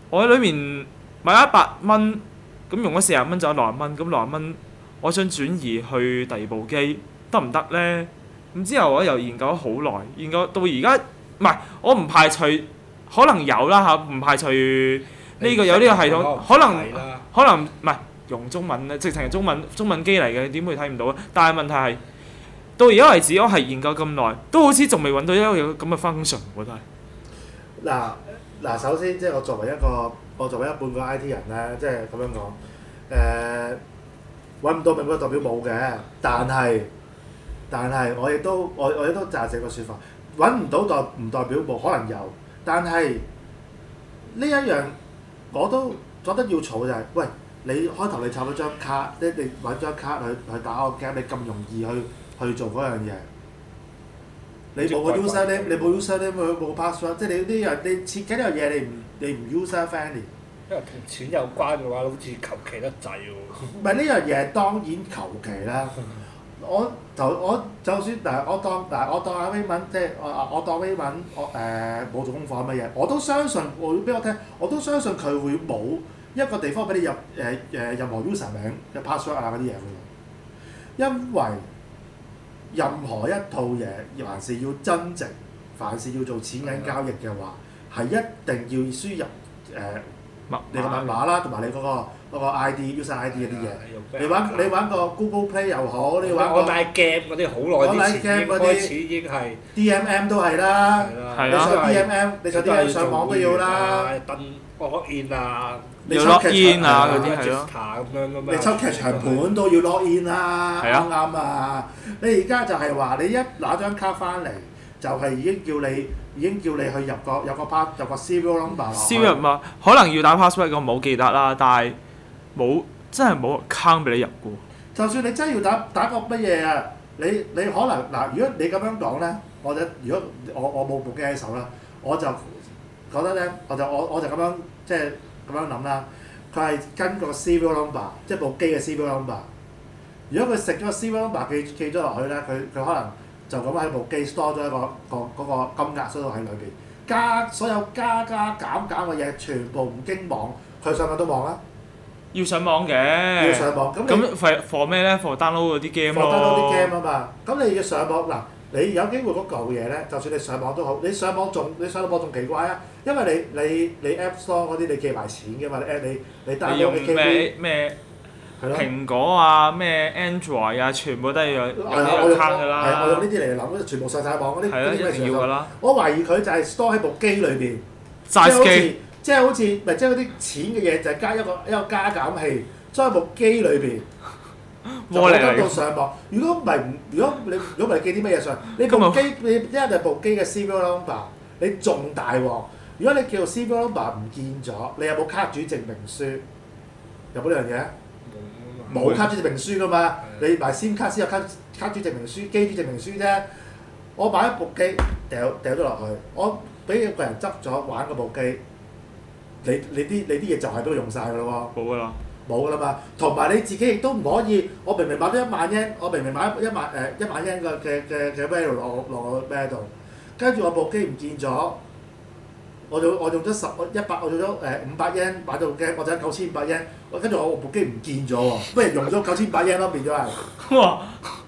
我喺裏面買100蚊，咁用咗40蚊就有60蚊，咁60蚊我想轉移去第二部機得唔得咧？咁之後我又研究咗好耐，研究到而家，唔係我唔排除可能有啦嚇，唔排除呢個有呢個系統，可能唔係用中文咧，直情係中文機嚟嘅，點會睇唔到啊？但係問題係到而家為止，我係研究咁耐，都好似仲未揾到一個咁嘅 function 喎，都係。 嗱，首先即係我作為一半個 IT 人咧，即係咁樣講，揾唔到並唔代表冇嘅，但係我亦都贊成個説法，揾唔到唔代表冇，可能有，但係呢一樣我都覺得要嘈就係，喂，你開頭你插咗張卡，你揾張卡去打個 game，你咁容易去做嗰樣嘢。你冇個 user name，你冇 user name，佢冇 password， 即係你呢樣你設計呢樣嘢，你唔 user friendly。 因為同錢有關嘅話，好似求其得滯喎。 唔係呢樣嘢當然求其啦。我就算我當阿威文，即係我當威文，冇做功課乜嘢，我都相信會俾我聽，我都相信佢會冇一個地方俾你入任何 user 名嘅 password 啊嗰啲嘢嘅，因為任何一套嘢，還是要真值，凡是要做錢銀交易嘅話，係一定要輸入你個密碼啦，同埋你嗰個 ID user ID 嗰啲嘢。你玩個 Google Play 又好，你玩個 online game 嗰啲好耐之前開始已經係 DMM 都係啦。你上 DMM，你上 DMM 上網都要啦。 登 login 啊， 要 login 啊嗰啲係咯。 咁樣噶嘛。 你抽劇場盤都要 login 啦，啱啱啊！你而家就係話你一拿張卡翻嚟，就係已經叫你去入個 serial number。 serial 嘛，可能要打 password， 我冇記得啦，但係真係冇 account 俾你入嘅。 就算你真係要打個乜嘢啊，你可能嗱，如果你咁樣講咧，如果我冇部機喺手啦，我就覺得咧，我就咁樣即係咁樣諗啦。佢係跟個 serial number， 即係部機嘅 serial number。如果佢食咗個 serial number 記咗落去咧，佢可能就咁喺部機 store 咗一個嗰個金額喺裏邊，所有加減嘅嘢全部唔經網，佢上唔到網啦。 要上網嘅。 要上網咁 for 咩咧 ？for download 嗰啲 game 咯。 for download 啲 game 啊嘛，咁你要上網嗱，你有機會嗰嚿嘢咧，就算你上網都好，你上網仲奇怪啊，因為你 App Store 嗰啲你寄埋錢嘅嘛，你 download 用嘅咩？蘋果啊，咩 Android 啊，全部都係有 account 㗎啦。 我用呢啲嚟諗，全部上晒網嗰啲。 係啊，一定要㗎啦。 我懷疑佢就係 store 喺部機裏邊。 size 機。 即係好似嗰啲錢嘅嘢，就係加一個加減器，裝喺部機裏邊，就冇得到上網。如果唔係記啲乜嘢上？你部機你一係部機嘅 serial number， 你仲大鑊。如果你叫 serial number 唔見咗，你有冇卡主證明書？有冇呢樣嘢？冇卡主證明書㗎嘛？你買 SIM 卡先有卡主證明書、機主證明書啫。我買一部機掉咗落去，我俾一個人執咗玩嗰部機。你啲嘢就係都用晒㗎咯喎，冇㗎啦嘛。同埋你自己亦都唔可以，我明明買咗1萬yen，我明明買1萬yen嘅 value 落個咩度，跟住我部機唔見咗，我用咗我用咗500yen買咗部機，我就係9500yen，跟住我部機唔見咗喎，不如用咗9500yen咯，變咗係。哇！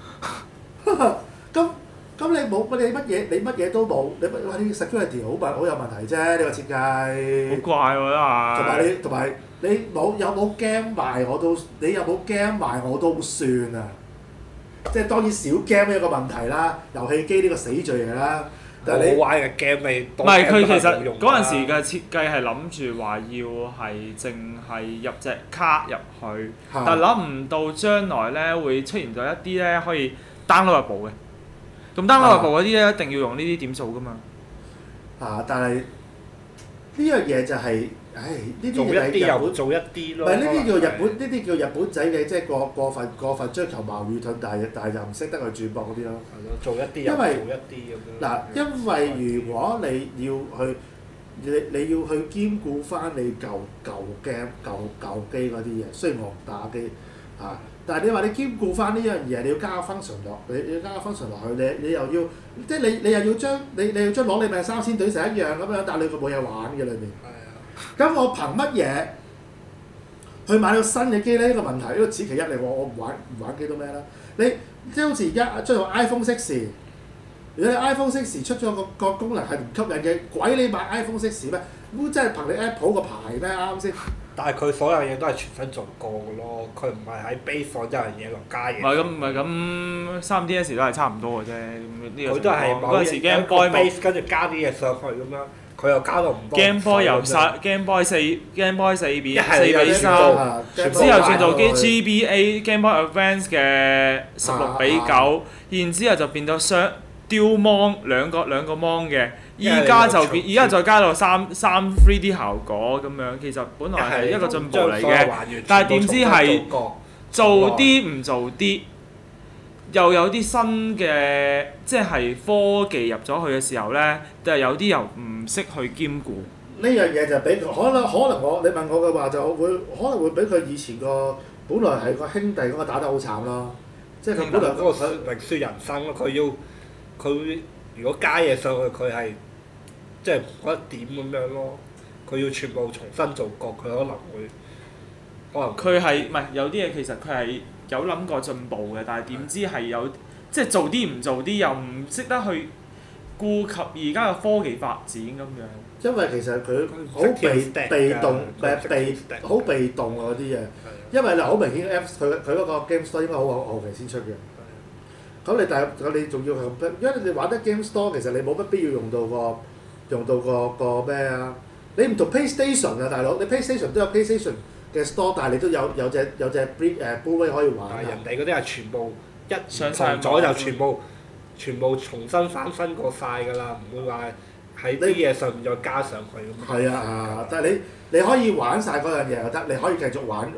咁你乜嘢都冇，你 security 好有問題啫，呢個設計。好怪喎，真係。 同埋你有冇 game 賣我都算啊！即係當然少 game 一個問題啦，遊戲機呢個死罪嚟啦。但係你玩嘅 game 你唔係佢其實嗰陣時嘅設計係諗住話要係淨係入隻卡入去，但係諗唔到將來咧會出現咗一啲咧可以 download 入部嘅。咁 download 入部嗰啲咧，一定要用呢啲點數噶嘛。 但係呢樣嘢就係，呢啲做一啲又做一啲咯。 唔係呢啲叫日本仔嘅，即係過分追求矛與盾，但係就唔識得去轉博嗰啲咯。 係咯，做一啲又做一啲咁樣。 嗱，因為如果你要去兼顧翻你舊 game 舊機嗰啲嘢，雖然我唔打機嚇。但係你話你兼顧翻呢樣嘢，你要加個 function 落，你要加個 function 落去，你又要，即係你又要將你要將攞你命3000對成一樣咁樣，但係你個冇嘢玩嘅裏面。係啊。 咁我憑乜嘢去買到新嘅機咧？呢個問題，呢個此其一嚟喎。我唔玩機都咩啦？你即係好似而家出咗 iPhone 6，如果你 iPhone 6出咗個功能係唔吸引嘅，鬼你買 iPhone 6咩？咁真係憑你 Apple 個牌咩？啱先？ 但係佢所有嘢都係全新做過嘅咯，佢唔係喺 base 放一樣嘢落加嘢。 唔係咁，3DS 都係差唔多嘅啫。 佢都係嗰陣時 Game Boy base 跟住加啲嘢上去咁樣，佢又加到唔多。 Game Boy 由 Game Boy 4變4比3，之後轉做機 GBA Game Boy Advance 嘅16比9，然之後就變到Dual Mon 兩個 Mon 嘅。依家再加到三 3D 效果咁樣，其實本來係一個進步嚟嘅，但係點知係做啲唔做啲，又有啲新嘅即係科技入咗去嘅時候咧，但係有啲又唔識去兼顧。 呢樣嘢就俾可能你問我嘅話就可能會俾佢以前個本來係個兄弟嗰個打得好慘咯，即係佢本來嗰個明説人生咯，佢如果加嘢上去，佢係。即係唔覺得點咁樣咯，佢要全部重新做過，佢可能佢係唔係有啲嘢其實佢係有諗過進步嘅，但係點知係有即係做啲唔做啲，又唔識得去顧及而家嘅科技發展咁樣。 因為其實佢好被動，好被動啊嗰啲嘢。因為你好明顯 Apps 佢嗰個 Game Store 應該好後期先出嘅。咁你仲要係，因為你玩得 Game Store 其實你冇乜必要用到個咩啊？你唔同 PlayStation 啊，大佬，你 PlayStation 都有 PlayStation 嘅 Store， 但係你都有隻Blu-ray 可以玩。 但係人哋嗰啲係全部一上曬咗就全部重新翻新過晒㗎啦，唔會話喺啲嘢上面再加上去咁。 係啊，但係你可以玩晒嗰樣嘢又得，你可以繼續玩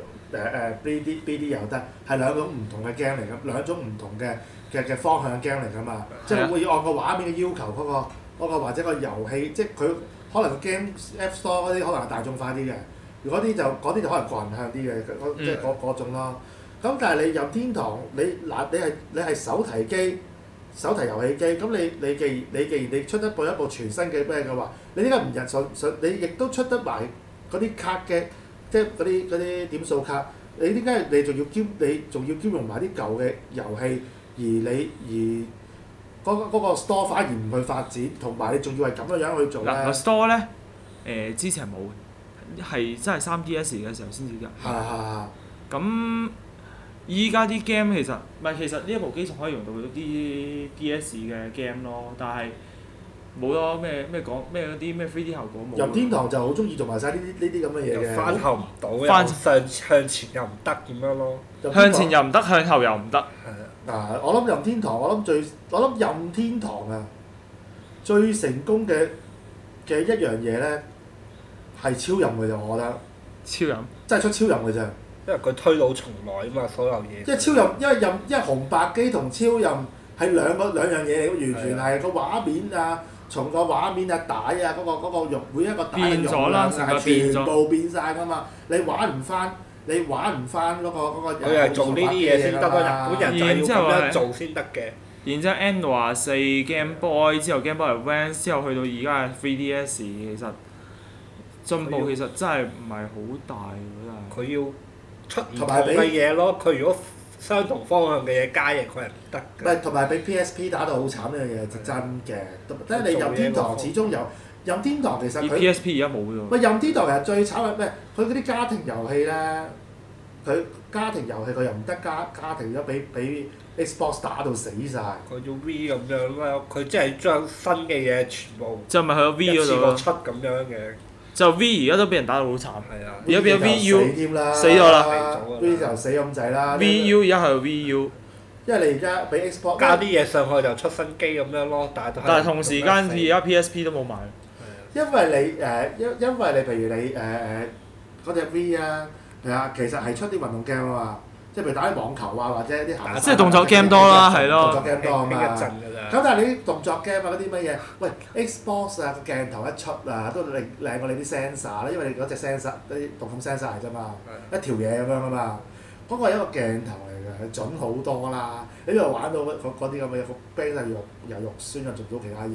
BD 又得，係兩種唔同嘅 game 嚟㗎，兩種唔同嘅方向嘅 game 嚟㗎嘛，即係會按個畫面嘅要求嗰個或者個遊戲，即係佢可能個 Game App Store 嗰啲可能係大眾化啲嘅，如果嗰啲就可能個人向啲嘅，即係嗰種咯。咁但係你任天堂你係手提遊戲機，咁你既然你出得一部全新嘅咩嘅話，你點解唔你亦都出得埋嗰啲卡嘅，即係嗰啲點數卡？你點解你仲要兼容埋啲舊嘅遊戲，而嗰個 store 反而唔去發展，同埋你仲要係咁樣去做咧？ 嗱個 store 咧，之前冇嘅，係真係 3DS 嘅時候先至㗎。 係。 咁依家啲 game 其實呢一部機仲可以用到啲 DS 嘅 game 咯，但係冇咯咩嗰啲咩 3D 效果冇。 任天堂就好中意做埋晒呢啲咁嘅嘢嘅。 翻後唔到，向前又唔得咁樣咯。 向前又唔得，向後又唔得。 我諗任天堂，我諗任天堂啊，最成功嘅一樣嘢咧，係超任嘅啫，我覺得。 超任。真係出超任嘅啫。 因為佢推倒重來啊嘛，所有嘢。 因為超任，因為紅白機同超任係兩樣嘢嚟，完全係個畫面啊，從個畫面啊帶啊嗰個用每一個帶嘅容量係全部變晒㗎嘛，你玩唔翻嗰個。 佢係做呢啲嘢先得咯，日本人就要咁樣做先得嘅。 然之後 N64 Game Boy 之後 Game Boy Advance 之後去到而家嘅 3DS， 其實進步其實真係唔係好大㗎， 佢要出唔同嘅嘢咯，佢如果相同方向嘅嘢加嘢，佢係唔得嘅。 唔係，同埋俾 PSP 打到好慘呢樣嘢係真嘅。即係你任天堂始終有任天堂其實佢 PSP 而家冇啫喎。 喂，任天堂其實最慘係咩？佢嗰啲家庭遊戲咧，佢家庭遊戲佢又唔得家庭，而家俾 Xbox 打到死晒。 佢要 V 咁樣啦，佢即係將新嘅嘢全部就咪去咗 V 嗰度一次過出咁樣嘅。 就 V 而家都俾人打到好慘。 係啊。 而家變咗 VU 死咗啦。 V 就死咁滯啦。 VU 而家係 VU。 因為你而家俾 Xbox 加啲嘢上去就出新機咁樣咯，但係同時間而家 PSP 都冇賣。 因為你譬如你嗰隻 V 啊，係啊，其實係出啲運動 game 啊嘛，即係譬如打啲網球啊或者啲行。 即係動作 game 多啦，係咯。 動作 game 多啊嘛。 一陣㗎咋。 咁但係你啲動作 game 啊嗰啲乜嘢？喂 Xbox 啊個鏡頭一出啊，都靚過你啲 sensor 啦，因為你嗰隻 sensor 啲動感 sensor 嚟啫嘛，一條嘢咁樣啊嘛。嗰個係一個鏡頭嚟嘅，係準好多啦。你呢度玩到嗰啲咁嘅嘢，個 band 又肉酸又做到其他嘢。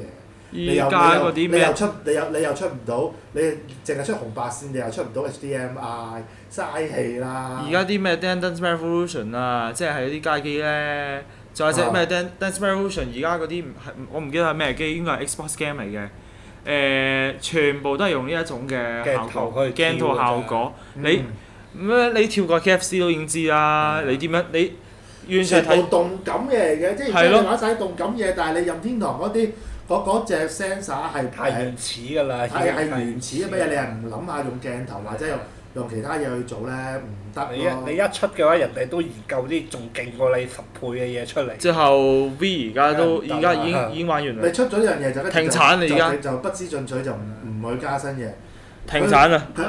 你又出唔到，你淨係出紅白線，你又出唔到 HDMI， 嘥氣啦！ 而家啲咩 Dance Revolution 啊，即係啲街機咧，仲有隻咩 Dance Revolution， 而家嗰啲我唔記得係咩機，應該係 Xbox game 嚟嘅。全部都係用呢一種嘅鏡頭效果。你跳過 KFC 都已經知啦，你點樣你完全係全部動感嘢嚟嘅，即係你玩晒動感嘢，但係你任天堂嗰啲嗰隻 sensor 係太原始㗎啦， 係原始嘅乜嘢？你係唔諗下用鏡頭或者用其他嘢去做咧，唔得咯。 你一出嘅話，人哋都研究啲仲勁過你10倍嘅嘢出嚟。 之後 V 而家已經玩完啦。 你出咗呢樣嘢就停產啦！而家就不思進取，就唔去加新嘢。 停產啦！ 佢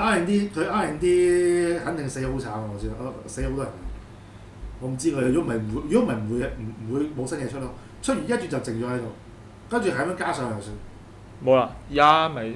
R&D 肯定死好慘喎！我知，死好多人。我唔知佢，如果唔係唔會冇新嘢出咯。出完一轉就靜咗喺度，跟住係咁樣加上就算。 冇啦，而家咪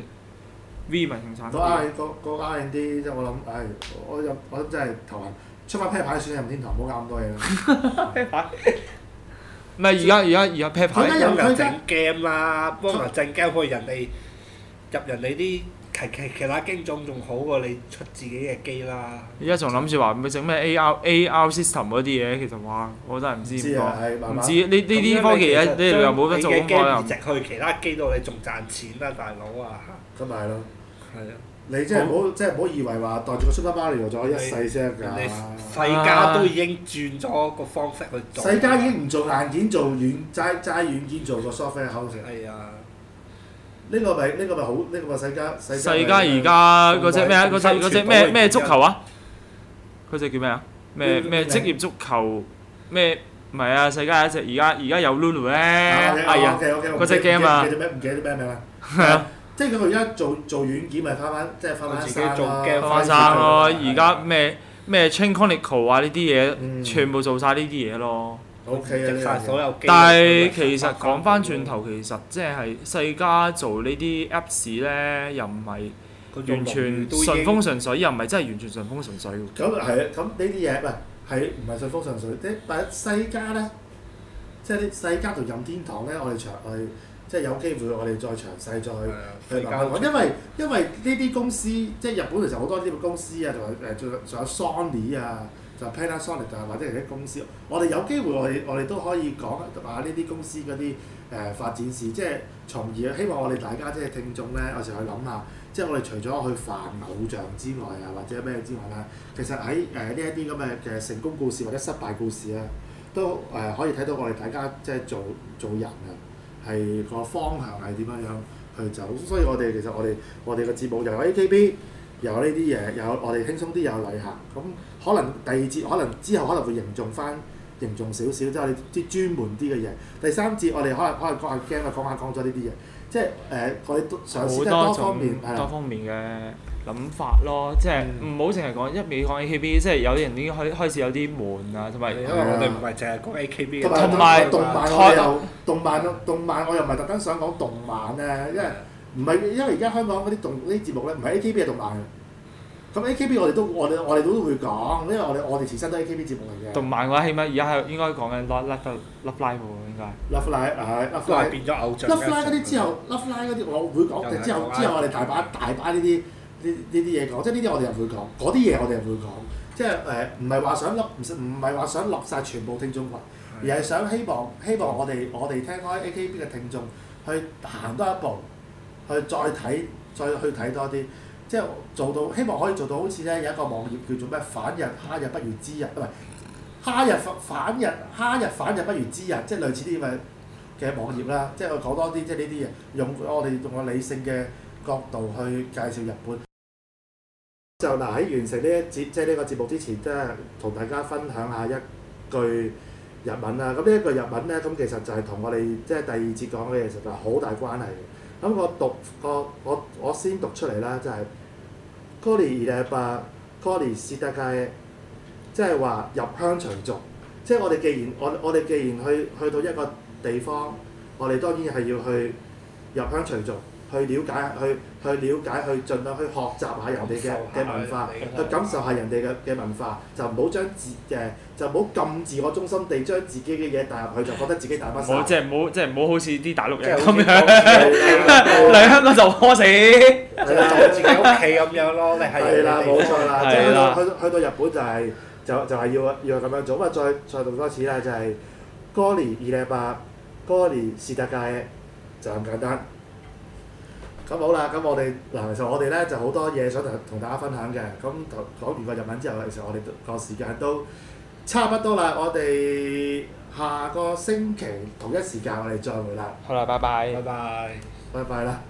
V 咪停產。 個 R&D 即係我諗，我諗真係頭暈，出翻 pair 牌算任天堂，唔好搞咁多嘢啦。 pair 牌。唔係而家 pair 牌。 有人整 game 啦，幫人整 game 可以人哋入人哋啲。其他經種仲好過你出自己嘅機啦。而家仲諗住話唔會整咩 AR system 嗰啲嘢，其實哇，我真係唔知點講。唔知呢啲科技嘢，你又冇得做功課又。 移植去其他機度，你仲賺錢啦，大佬啊！ 咁咪係咯。 係啊。 你真係唔好以為話袋住個 Super Mario 咗一世先得㗎。 世嘉都已經轉咗個方式去做。 世嘉已經唔做硬件，做齋軟件做個 software house。 係啊。 呢個咪好？呢個咪世嘉而家嗰隻咩啊？嗰隻咩足球啊？嗰隻叫咩啊？咩職業足球咩？唔係啊！世嘉有一隻而家有 Lulu 咧，係啊，嗰隻 game 啊。 唔記得咩名啦？ 係啊。 即係佢而家做軟件咪即係翻自己做 game 翻生咯。而家咩 Chain Chronicle 啊呢啲嘢，全部做晒呢啲嘢咯。 OK 啊！ 但係其實講翻轉頭，其實即係世嘉做呢啲 Apps 咧，又唔係完全順風順水，又唔係真係完全順風順水喎。 咁係啊，咁呢啲嘢唔係順風順水？但係世嘉咧，即係啲世嘉同任天堂咧，我哋即係有機會我哋再詳細再去慢慢講，因為呢啲公司即係日本其實好多呢啲公司啊，同埋仲有 Sony 啊。就 Panasonic 啊，或者係啲公司，我哋有機會我哋都可以講下呢啲公司嗰啲發展史，即係從而希望我哋大家即係聽眾咧，有時去諗下，即係我哋除咗去煩偶像之外啊，或者咩之外咧，其實喺呢一啲咁嘅成功故事或者失敗故事咧，都可以睇到我哋大家即係做人啊，係個方向係點樣去走。所以其實我哋嘅節目又有 AKB。有呢啲嘢，有我哋輕鬆啲，有旅行，咁可能第二節可能之後可能會凝重少少，即係我哋啲專門啲嘅嘢。第三節我哋可能講下 game 啊，講咗呢啲嘢，即係我哋都嘗試得多方面嘅諗法咯，即係唔好淨係講一味講 AKB，即係有啲人已經開始有啲悶啊，同埋因為我哋唔係淨係講 AKB 同埋動漫我又唔係特登想講動漫咧，因為而家香港嗰啲節目咧，唔係 AKB 嘅動漫。咁 AKB 我哋都會講，因為我哋前身都係 AKB 節目嚟嘅。 動漫嘅話，起碼而家係應該講緊 Love Live 喎，應該。 Love Live 變咗偶像。 Love Live 嗰啲之後，Love Live 嗰啲我會講，之後我哋大把呢啲嘢講，即係呢啲我哋又會講，嗰啲嘢我哋又會講，即係唔係話想立晒全部聽眾群，而係希望我哋聽開 AKB 嘅聽眾去行多一步，去再去睇多啲。即係做到，希望可以做到好似咧有一個網頁叫做咩反日哈日不如之日，唔係哈日反日不如之日，即係類似啲咁嘅網頁啦。即係我講多啲，即係呢啲嘢用我哋用個理性嘅角度去介紹日本。就喺完成呢一節即係呢個節目之前，即係同大家分享下一句日文啦。咁呢一句日文咧，咁其實就係同我哋即係第二節講嘅嘢，其實就係好大關係嘅。咁我先讀出嚟啦，就係、是。コリイレバコリシダガ即係話入鄉隨俗，即係我哋既然去到一個地方，我哋當然係要去入鄉隨俗， 了解去盡量去學習下人哋嘅文化，去感受下人哋嘅文化，就唔好就唔好咁自我中心地將自己嘅嘢帶入去，就覺得自己大乜晒。 唔好好似啲大陸人咁咁樣嚟香港就屙死。 就當自己屋企咁樣咯，你係啦，冇錯啦，即係啦係去到日本就係要咁樣做。咁啊再讀多次啦，就係哥尼二禮拜，哥尼是特界就咁簡單。咁好啦，咁其實我哋咧就好多嘢想同大家分享嘅。咁講完個日文之後，其實我哋個時間都差不多啦。我哋下個星期同一時間我哋再會啦。 好啦，拜拜。 拜拜。 拜拜啦。